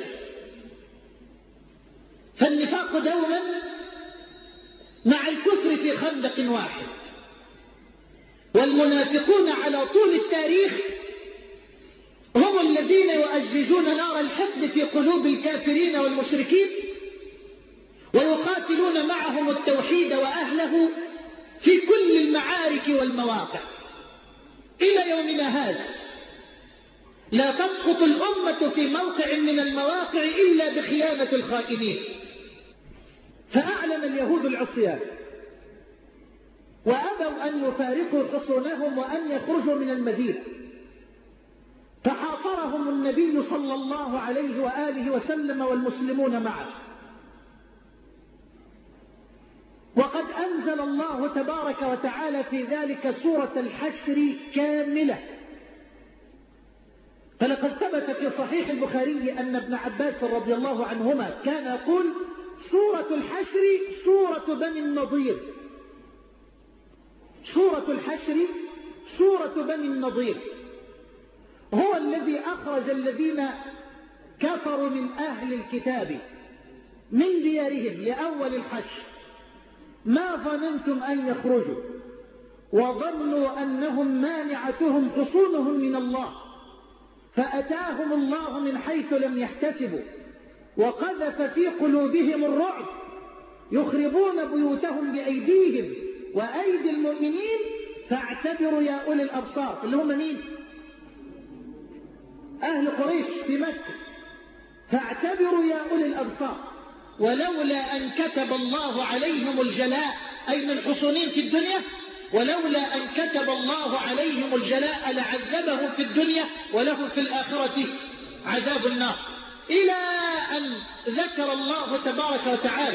B: فالنفاق دوما مع الكفر في خندق واحد، والمنافقون على طول التاريخ هم الذين يؤججون نار الحقد في قلوب الكافرين والمشركين، ويقاتلون معهم التوحيد وأهله في كل المعارك والمواقع. إلى يومنا هذا لا تسقط الأمة في موقع من المواقع إلا بخيانة الخائنين. فأعلن اليهود العصيان وأبوا أن يفارقوا حصونهم وأن يخرجوا من المدينة، فحاصرهم النبي صلى الله عليه وآله وسلم والمسلمون معه. وقد أنزل الله تبارك وتعالى في ذلك سورة الحشر كاملة. فلقد ثبت في صحيح البخاري أن ابن عباس رضي الله عنهما كان يقول: سورة الحشر سورة بني النضير. سورة الحشر سورة بني النضير. هو الذي أخرج الذين كفروا من أهل الكتاب من ديارهم لأول الحشر ما ظننتم أن يخرجوا وظنوا أنهم مانعتهم حصونهم من الله فأتاهم الله من حيث لم يحتسبوا وقذف في قلوبهم الرعب يخربون بيوتهم بأيديهم وأيدي المؤمنين فاعتبروا يا أولي الأبصار اللي هم مين؟ أهل قريش في مكة. فاعتبروا يا أولي الأبصار ولولا أن كتب الله عليهم الجلاء أي من حصونين في الدنيا ولولا أن كتب الله عليهم الجلاء لعذبهم في الدنيا ولهم في الآخرة عذاب النار إلى أن ذكر الله تبارك وتعالى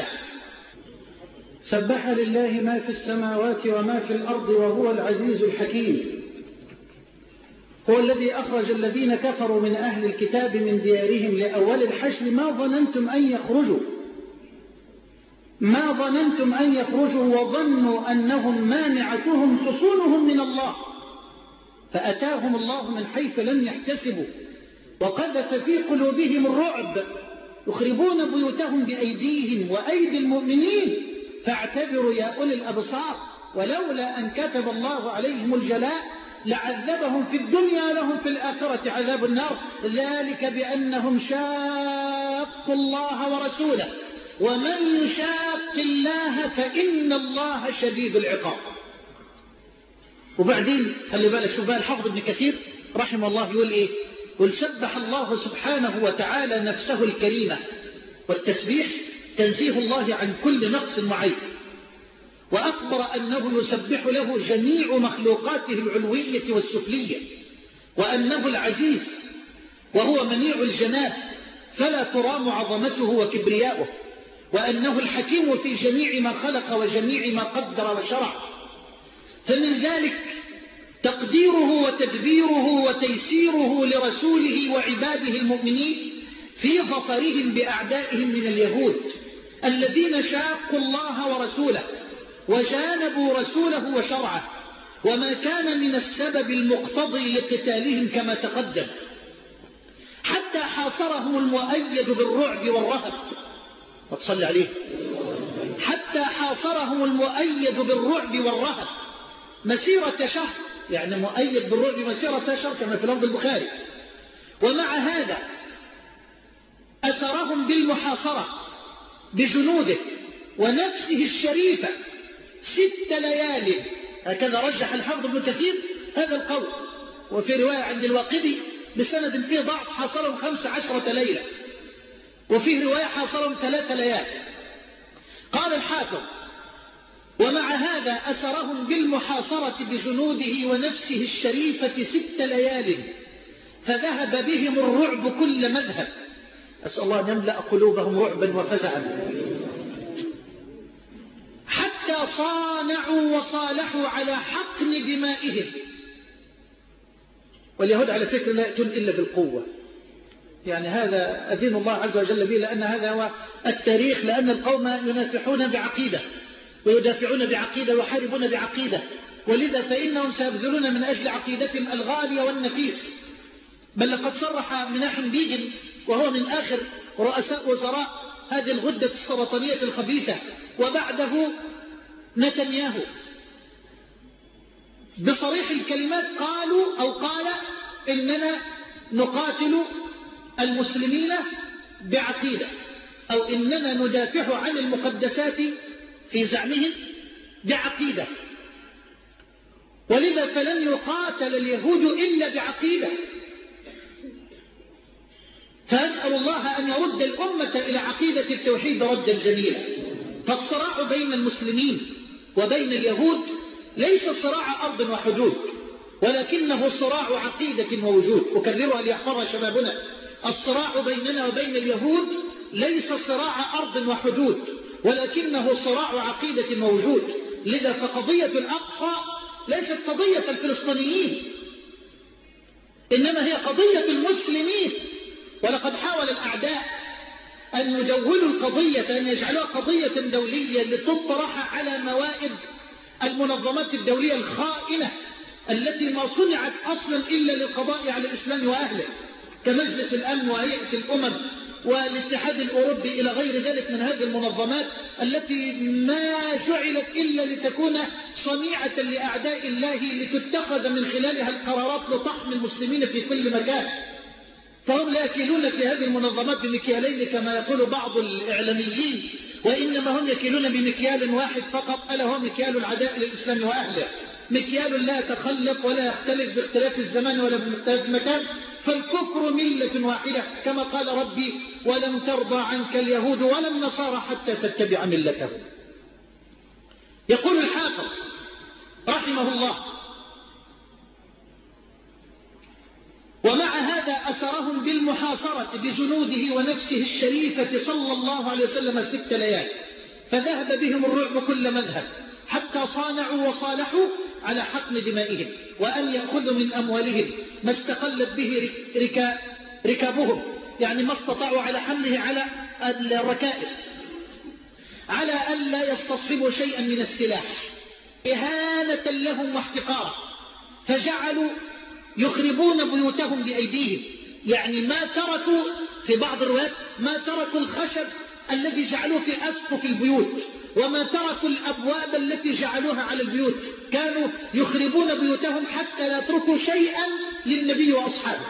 A: سبح لله ما في السماوات وما في الأرض وهو العزيز الحكيم. هو الذي أخرج الذين كفروا من أهل الكتاب من ديارهم لأول الحشر ما ظننتم أن يخرجوا ما ظننتم أن يخرجوا وظنوا أنهم مانعتهم حصونهم من الله فأتاهم الله من حيث لم يحتسبوا وقذف في قلوبهم الرعب يخربون بيوتهم بأيديهم وأيدي المؤمنين فاعتبروا يا أولي الأبصار ولولا أن كتب الله عليهم الجلاء لعذبهم في الدنيا لهم في الآخرة عذاب النار ذلك بأنهم شاقوا الله ورسوله ومن يشاق الله فإن الله شديد العقاب. وبعدين خلي بالك شوف بقى الحافظ ابن كثير رحمه الله يقول إيه؟ يقول سبح الله سبحانه وتعالى نفسه الكريمة والتسبيح تنزيه الله عن كل نقص وعيب وأخبر أنه يسبح له جميع مخلوقاته العلوية والسفلية وأنه العزيز وهو منيع الجناب فلا ترام عظمته وكبرياؤه وأنه الحكيم في جميع ما خلق وجميع ما قدر وشرع. فمن ذلك تقديره وتدبيره وتيسيره لرسوله وعباده المؤمنين في ظفرهم بأعدائهم من اليهود الذين شاقوا الله ورسوله وجانبوا رسوله وشرعه وما كان من السبب المقتضي لقتالهم كما تقدم حتى حاصرهم المؤيد بالرعب والرهب وتصلي عليه حتى حاصرهم المؤيد بالرعب والرهب مسيرة شهر يعني مؤيد بالرعب مسيرة شهر كما في لفظ البخاري. ومع هذا أسرهم بالمحاصرة بجنوده ونفسه الشريفة ست ليال هكذا رجح الحافظ ابن كثير هذا القول. وفي رواية عند الواقدي بسند فيه ضعف حاصرهم خمس عشرة ليلة وفي رواية حاصرهم ثلاث ليال. قال الحافظ ومع هذا أسرهم بالمحاصرة بجنوده ونفسه الشريفة ست ليال فذهب بهم الرعب كل مذهب أسأل الله أن يملأ قلوبهم رعبا وفزعا حتى صانعوا وصالحوا على حقن دمائهم. واليهود على فكرة لا يأتون إلا بالقوة يعني هذا أدين الله عز وجل به لأن هذا هو التاريخ لأن القوم ينافحون بعقيدة ويدافعون بعقيدة ويحاربون بعقيدة ولذا فإنهم سيبذلون من أجل عقيدتهم الغالية والنفيس. بل لقد صرح مناحم بيجن وهو من آخر رؤساء وزراء هذه الغدة السرطانية الخبيثة وبعده نتنياهو بصريح الكلمات قالوا أو قال إننا نقاتل المسلمين بعقيدة أو إننا ندافع عن المقدسات في زعمهم بعقيدة ولذا فلن يقاتل اليهود إلا بعقيدة. فأسأل الله أن يرد الأمة إلى عقيدة التوحيد ردا جميلا. فالصراع بين المسلمين وبين اليهود ليس صراع أرض وحدود ولكنه صراع عقيدة ووجود. أكررها ليحفظها شبابنا الصراع بيننا وبين اليهود ليس صراع أرض وحدود ولكنه صراع عقيدة ووجود. لذا فقضية الأقصى ليست قضية الفلسطينيين إنما هي قضية المسلمين. ولقد حاول الأعداء أن يدولوا القضية أن يجعلوها قضية دولية لتطرح على موائد
B: المنظمات الدولية الخائنة التي ما صنعت أصلا إلا للقضاء على الإسلام وأهله، كمجلس الأمن وهيئة الأمم والاتحاد الأوروبي إلى غير ذلك من هذه المنظمات التي ما جعلت إلا لتكون صنيعة لأعداء الله لتتخذ من خلالها القرارات لطحن المسلمين في كل مكان. فهم لا يكيلون في هذه المنظمات بمكيالين كما يقول بعض الإعلاميين، وإنما هم يكيلون بمكيال واحد فقط، ألا هو مكيال العداء للإسلام وأهله، مكيال لا يتخلف ولا يختلف باختلاف الزمان ولا باختلاف المكان. فالكفر ملة واحدة كما قال ربي: ولن ترضى عنك اليهود ولا النصارى حتى تتبع ملتهم. يقول الحافظ رحمه الله: ومع هذا أسرهم بالمحاصرة بجنوده ونفسه الشريفة صلى الله عليه وسلم ست ليال، فذهب بهم الرعب كل مذهب حتى صانعوا وصالحوا على حقن دمائهم وأن يأخذوا من أموالهم ما استقلت به ركا ركابهم، يعني ما استطاعوا على حمله على الركائب، على أن لا يستصحبوا شيئا من السلاح إهانة لهم واحتقارا، فجعلوا يخربون بيوتهم بأيديهم، يعني ما تركوا في بعض الروايات ما تركوا الخشب الذي جعلوه في أسقف البيوت، وما تركوا الأبواب التي جعلوها على البيوت، كانوا يخربون بيوتهم حتى لا يتركوا شيئا للنبي وأصحابه.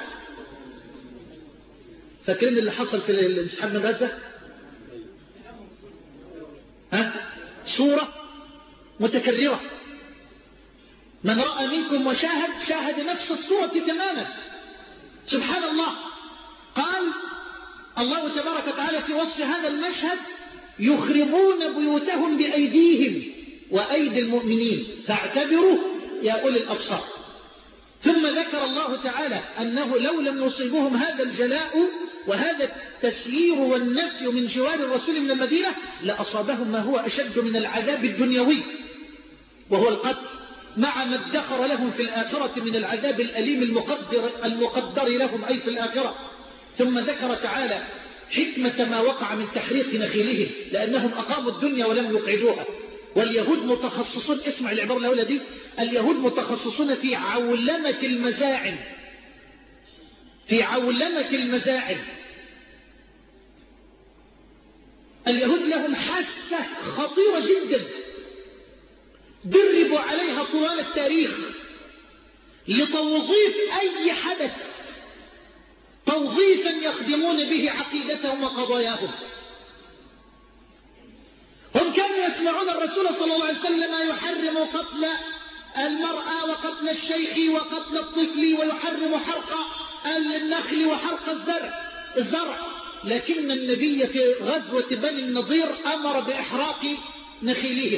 B: فاكرين اللي حصل في الانسحاب من غزة؟ ها؟ صورة متكررة، من رأى منكم وشاهد شاهد نفس الصورة تماما. سبحان الله، قال الله تبارك وتعالى في وصف هذا المشهد: يخربون بيوتهم بأيديهم وأيدي المؤمنين فاعتبروا يا أولي الأبصار. ثم ذكر الله تعالى أنه لو لم يصيبهم هذا الجلاء وهذا التسيير والنفي من جوار الرسول من المدينة لأصابهم ما هو أشد من العذاب الدنيوي وهو القتل، مع ما ادخر لهم في الآخرة من العذاب الأليم المقدر, المقدر لهم أي في الآخرة. ثم ذكر تعالى حكمة ما وقع من تحريق نخيلهم، لأنهم أقاموا الدنيا ولم يقعدوها. واليهود متخصصون، اسمع العبارة الأولى دي، اليهود متخصصون في عولمة المزاعم، في عولمة المزاعم. اليهود لهم حاسة خطيرة جدا دربوا عليها طوال التاريخ لتوظيف أي حدث توظيفا يخدمون به عقيدتهم وقضاياهم. هم كانوا يسمعون الرسول صلى الله عليه وسلم يحرم قتل المرأة وقتل الشيخ وقتل الطفل، ويحرم حرق النخل وحرق الزرع الزرع لكن النبي في غزوة بني النضير أمر بإحراق نخيلهم.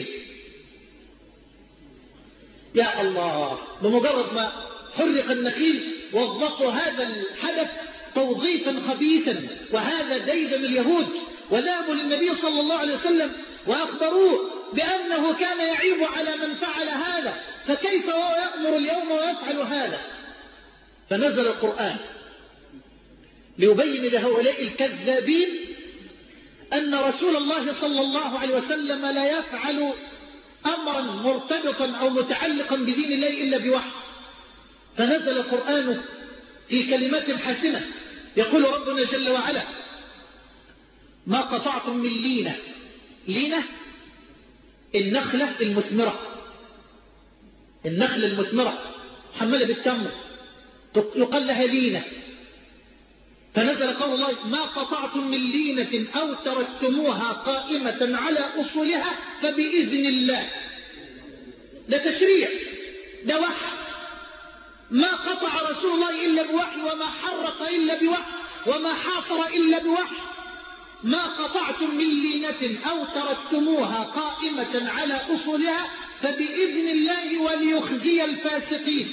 B: يا الله، بمجرد ما حرق النخيل وظفوا هذا الحدث توظيفا خبيثا، وهذا ديدن اليهود. وذهبوا للنبي صلى الله عليه وسلم وأخبروه بأنه كان يعيب على من فعل هذا، فكيف هو يأمر اليوم ويفعل هذا؟ فنزل القرآن ليبين لهؤلاء الكذابين أن رسول الله صلى الله عليه وسلم لا يفعل أمرا مرتبطا أو متعلقا بدين الله إلا بوحي. فنزل القرآن في كلمات حاسمة، يقول ربنا جل وعلا: ما قطعتم من لينة. لينة النخلة المثمرة، النخلة المثمرة محملة بالتمر يقال لها لينة. فنزل قول الله: ما قطعتم من لينة أو تركتموها قائمة على أصولها فبإذن الله. ده تشريع، ده وحي. ما قطع رسول الله إلا بوحي، وما حرق إلا بوحي، وما حاصر إلا بوحي. ما قطعتم من لينة أو تركتموها قائمة على أصولها فبإذن الله وليخزي الفاسقين.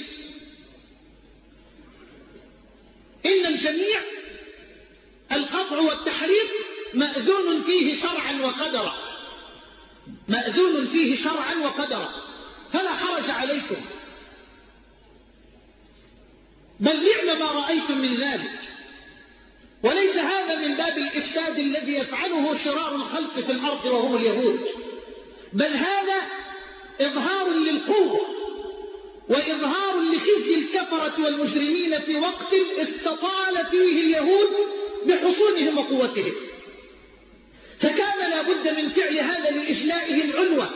B: إن الجميع القطع والتحريق مأذون فيه شرعا وقدرا، مأذون فيه شرعا وقدرا، فلا حرج عليكم، بل نعم ما رأيتم من ذلك. وليس هذا من باب الإفساد الذي يفعله شرار الخلق في الأرض وهم اليهود، بل هذا إظهار للقوة وإظهار لخزي الكفرة والمجرمين في وقت استطال فيه اليهود بحصونهم وقوتهم، فكان لا بد من فعل هذا لإجلائهم عنوة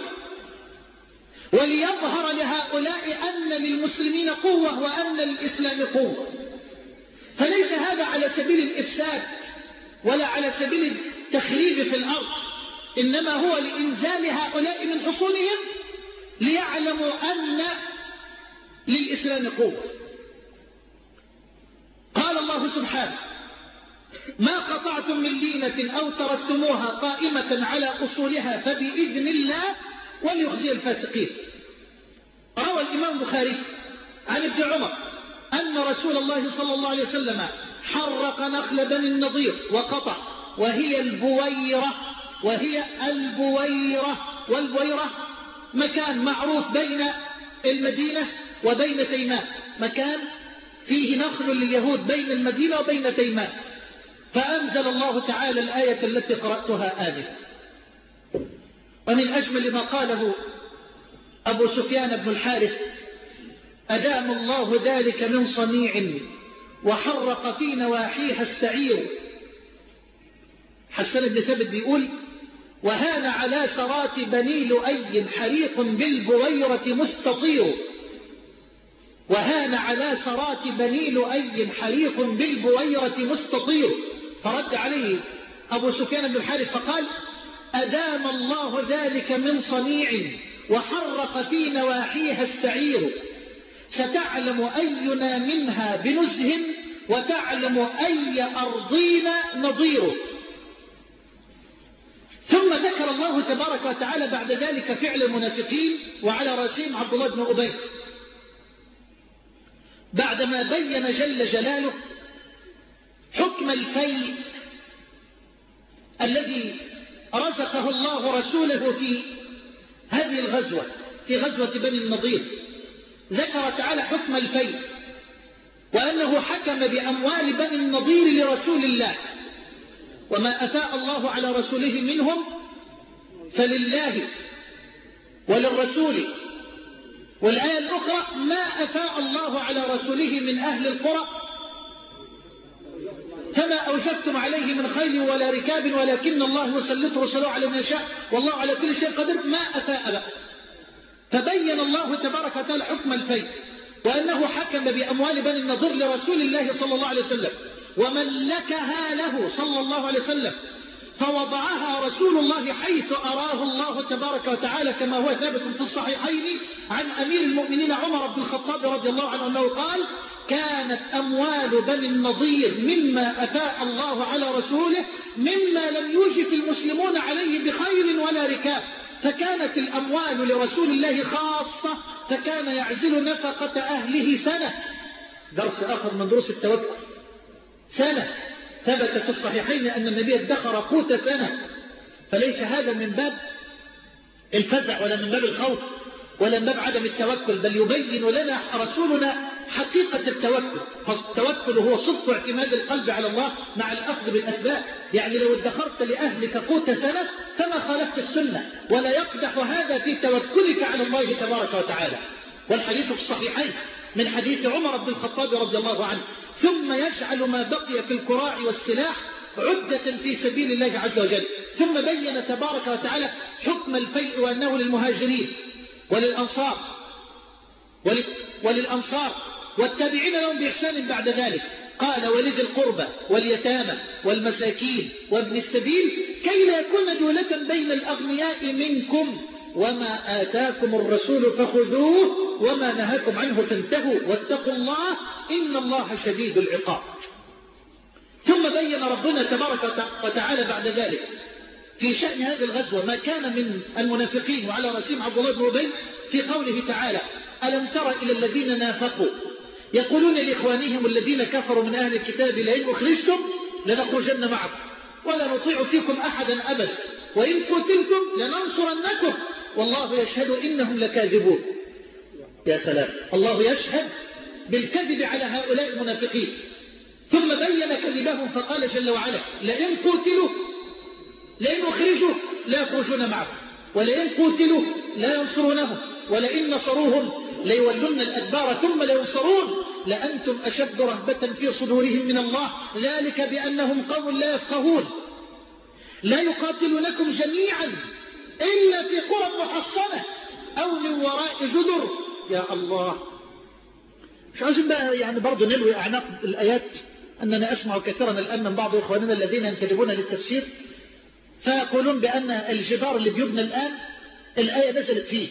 B: وليظهر لهؤلاء أن للمسلمين قوة وأن للإسلام قوة. فليس هذا على سبيل الإفساد ولا على سبيل التخريب في الأرض، إنما هو لإنزال هؤلاء من حصونهم ليعلموا أن للإسلام قوة. قال الله سبحانه: ما قطعتم من لينة أو تركتموها قائمة على أصولها فبإذن الله وليخزي الفاسقين. روى الإمام البخاري عن ابن عمر أن رسول الله صلى الله عليه وسلم حرق نخل بني النضير وقطع، وهي البويرة وهي البويرة والبويرة مكان معروف بين المدينة وبين تيمان، مكان فيه نخل لليهود بين المدينة وبين تيمان. فأنزل الله تعالى الآية التي قرأتها آنفا. ومن أجمل ما قاله أبو سفيان بن الحارث: أدام الله ذلك من صنيع وحرق في نواحيها السعير. حسن بن ثابت بيقول: وهان على سرات بني لؤي حريق بالبويرة مستطير. وهان على سرات بني لؤي حريق بالبويرة مستطير. فرد عليه أبو سفيان بن الحارث فقال: أدام الله ذلك من صنيع وحرق في نواحيها السعير، ستعلم أينا منها بنزه وتعلم أي أرضين نظيره. ثم ذكر الله تبارك وتعالى بعد ذلك فعل المنافقين وعلى رأسهم عبد الله بن أبي، بعدما بين جل جلاله حكم الفيء الذي رزقه الله رسوله في هذه الغزوة، في غزوة بني النضير. ذكر تعالى حكم الفيء وأنه حكم بأموال بني النضير لرسول الله، وما أفاء الله على رسوله منهم فلله وللرسول. والآية الأخرى: ما أفاء الله على رسوله من أهل القرى فما أوجبتم عليه من خيل ولا ركاب ولكن الله يسلط رسله على من يشاء والله على كل شيء قدير. ما أفاء بقى، فبين الله تبارك وتعالى حكم الفيء وأنه حكم بأموال بني النضير لرسول الله صلى الله عليه وسلم وملكها له صلى الله عليه وسلم، فوضعها رسول الله حيث أراه الله تبارك وتعالى، كما هو ثابت في الصحيحين عن أمير المؤمنين عمر بن الخطاب رضي الله عنه أنه قال: كانت أموال بني النضير مما أفاء الله على رسوله مما لم يوجف المسلمون عليه بخيل ولا ركاب، فكانت الأموال لرسول الله خاصة، فكان يعزل نفقة أهله سنة. درس آخر من دروس التوكل، سنة. ثبت في الصحيحين أن النبي ادخر قوت سنة. فليس هذا من باب الفزع ولا من باب الخوف ولا من باب عدم التوكل، بل يبين لنا رسولنا حقيقة التوكل. فالتوكل هو صدق اعتماد القلب على الله مع الأخذ بالأسباب. يعني لو ادخرت لأهلك قوت سنة فما خالفت السنة، ولا يقدح هذا في توكلك على الله تبارك وتعالى. والحديث في الصحيحين من حديث عمر بن الخطاب رضي الله عنه: ثم يجعل ما بقي في الكراع والسلاح عدة في سبيل الله عز وجل. ثم بين تبارك وتعالى حكم الفيء وأنه للمهاجرين وللأنصار وللأنصار والتابعين لهم بإحسان بعد ذلك. قال: ولذي القربى واليتامى والمساكين وابن السبيل كي لا يكون دولة بين الأغنياء منكم وما آتاكم الرسول فخذوه وما نهاكم عنه فانتهوا واتقوا الله إن الله شديد العقاب. ثم بين ربنا تبارك وتعالى بعد ذلك في شأن هذه الغزوة ما كان من المنافقين وعلى رأسهم عبد الله بن أبي في قوله تعالى: ألم تر إلى الذين نافقوا يقولون لإخوانهم الذين كفروا من أهل الكتاب لئن أخرجتم لنخرجن معكم ولا نطيع فيكم أحدا أبدا وإن قتلتم لننصرنكم والله يشهد إنهم لكاذبون. يا سلام، الله يشهد بالكذب على هؤلاء المنافقين. ثم بين كذبهم فقال جل وعلا: لئن قتلوا لئن أخرجوا لا يخرجون معكم ولئن قتلوا لا ينصرونهم ولئن نصروهم ليولن الأدبار ثم لينصرون لأنتم أشد رهبة في صدورهم من الله ذلك بأنهم قوم لا يفقهون لا يقاتلونكم جميعا إلا في قرى محصنة أو من وراء جدر. يا الله، مش عايزين بقى يعني برضو نلوي أعناق الآيات. أننا أسمع كثيرا الآن من بعض إخواننا الذين ينتدبون للتفسير فيقولون بأن الجدار اللي بيبنى الآن الآية نزلت فيه.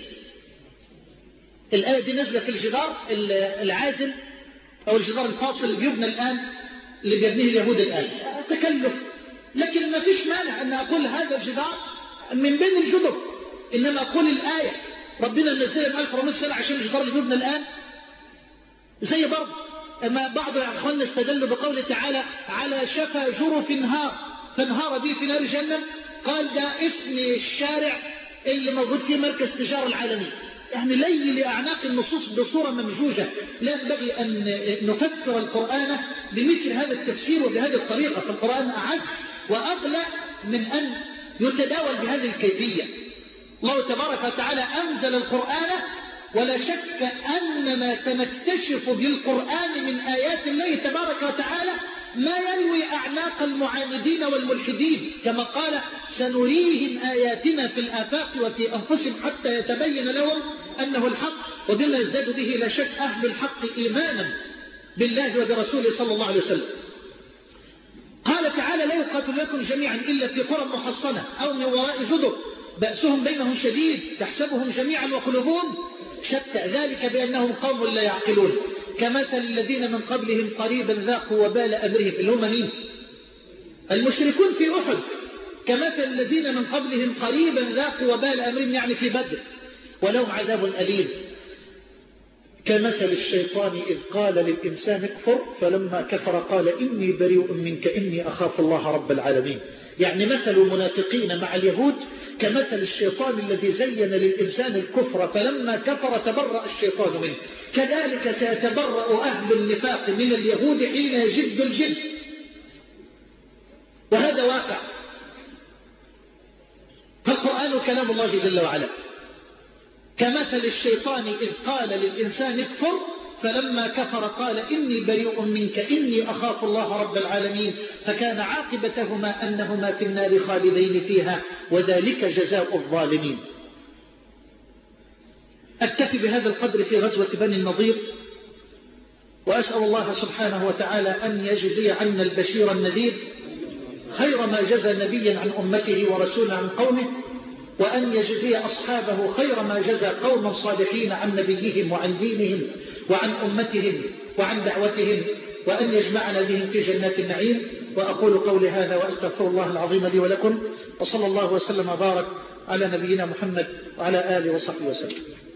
B: الآية دي نزلت في الجدار العازل أو الجدار الفاصل اللي بيبنى الآن اللي بيبنيه اليهود الآن. تكلف، لكن ما فيش مانع أن أقول هذا الجدار من بين الجدر، إنما أقول الآية ربنا منزلها من ألف وأربعمائة سنة عشان الجدار اللي بيبنى الآن. زي برضه أما بعض أخواننا استدلوا بقوله تعالى على شفا جرف نهار فانهار به في نار جهنم، قال ده اسم الشارع اللي موجود فيه مركز تجارة العالمي. يعني لي لأعناق النصوص بصورة ممجوجة. لا ينبغي أن نفسر القرآن بمثل هذا التفسير وبهذه الطريقة، فالقرآن أعز وأغلى من أن يتداول بهذه الكيفية. الله تبارك وتعالى أنزل القرآن ولا شك أننا سنكتشف بالقرآن من آيات الله تبارك وتعالى ما يلوي أعناق المعاندين والملحدين، كما قال سنريهم آياتنا في الآفاق وفي أنفسهم حتى يتبين لهم أنه الحق، وبما يزداد به لا شك أهل الحق إيمانا بالله وبرسوله صلى الله عليه وسلم. قال تعالى لا يقاتلونكم جميعا إلا في قرى محصنة أو من وراء جدر بأسهم بينهم شديد تحسبهم جميعا وقلوبهم شتى ذلك بأنهم قوم لا يعقلون كمثل الذين من قبلهم قريبا ذاقوا وبال أمرهم اللي هم مين؟ المشركون في أحد. كمثل الذين من قبلهم قريبا ذاقوا وبال أمرهم يعني في بدر ولهم عذاب أليم. كمثل الشيطان إذ قال للإنسان اكفر فلما كفر قال إني بريء منك إني أخاف الله رب العالمين. يعني مثل المنافقين مع اليهود كمثل الشيطان الذي زين للإنسان الكفر فلما كفر تبرأ الشيطان منه، كذلك سيتبرأ أهل النفاق من اليهود حين يجد الجد، وهذا واقع. فالقرآن كلام الله جل وعلا. كمثل الشيطان إذ قال للإنسان اكفر فلما كفر قال إني بريء منك إني أخاف الله رب العالمين، فكان عاقبتهما أنهما في النار خالدين فيها وذلك جزاء الظالمين. أكتفي بهذا القدر في غزوة بني النضير، وأسأل الله سبحانه وتعالى أن يجزي عنا البشير النذير خير ما جزى نبيا عن أمته ورسولا عن قومه، وأن يجزي أصحابه خير ما جزى قوما صالحين عن نبيهم وعن دينهم وعن أمتهم وعن دعوتهم، وأن يجمعنا بهم في جنات النعيم. وأقول قولي هذا وأستغفر الله العظيم لي ولكم، وصلى الله وسلم وبارك على نبينا محمد وعلى آله وصحبه وسلم.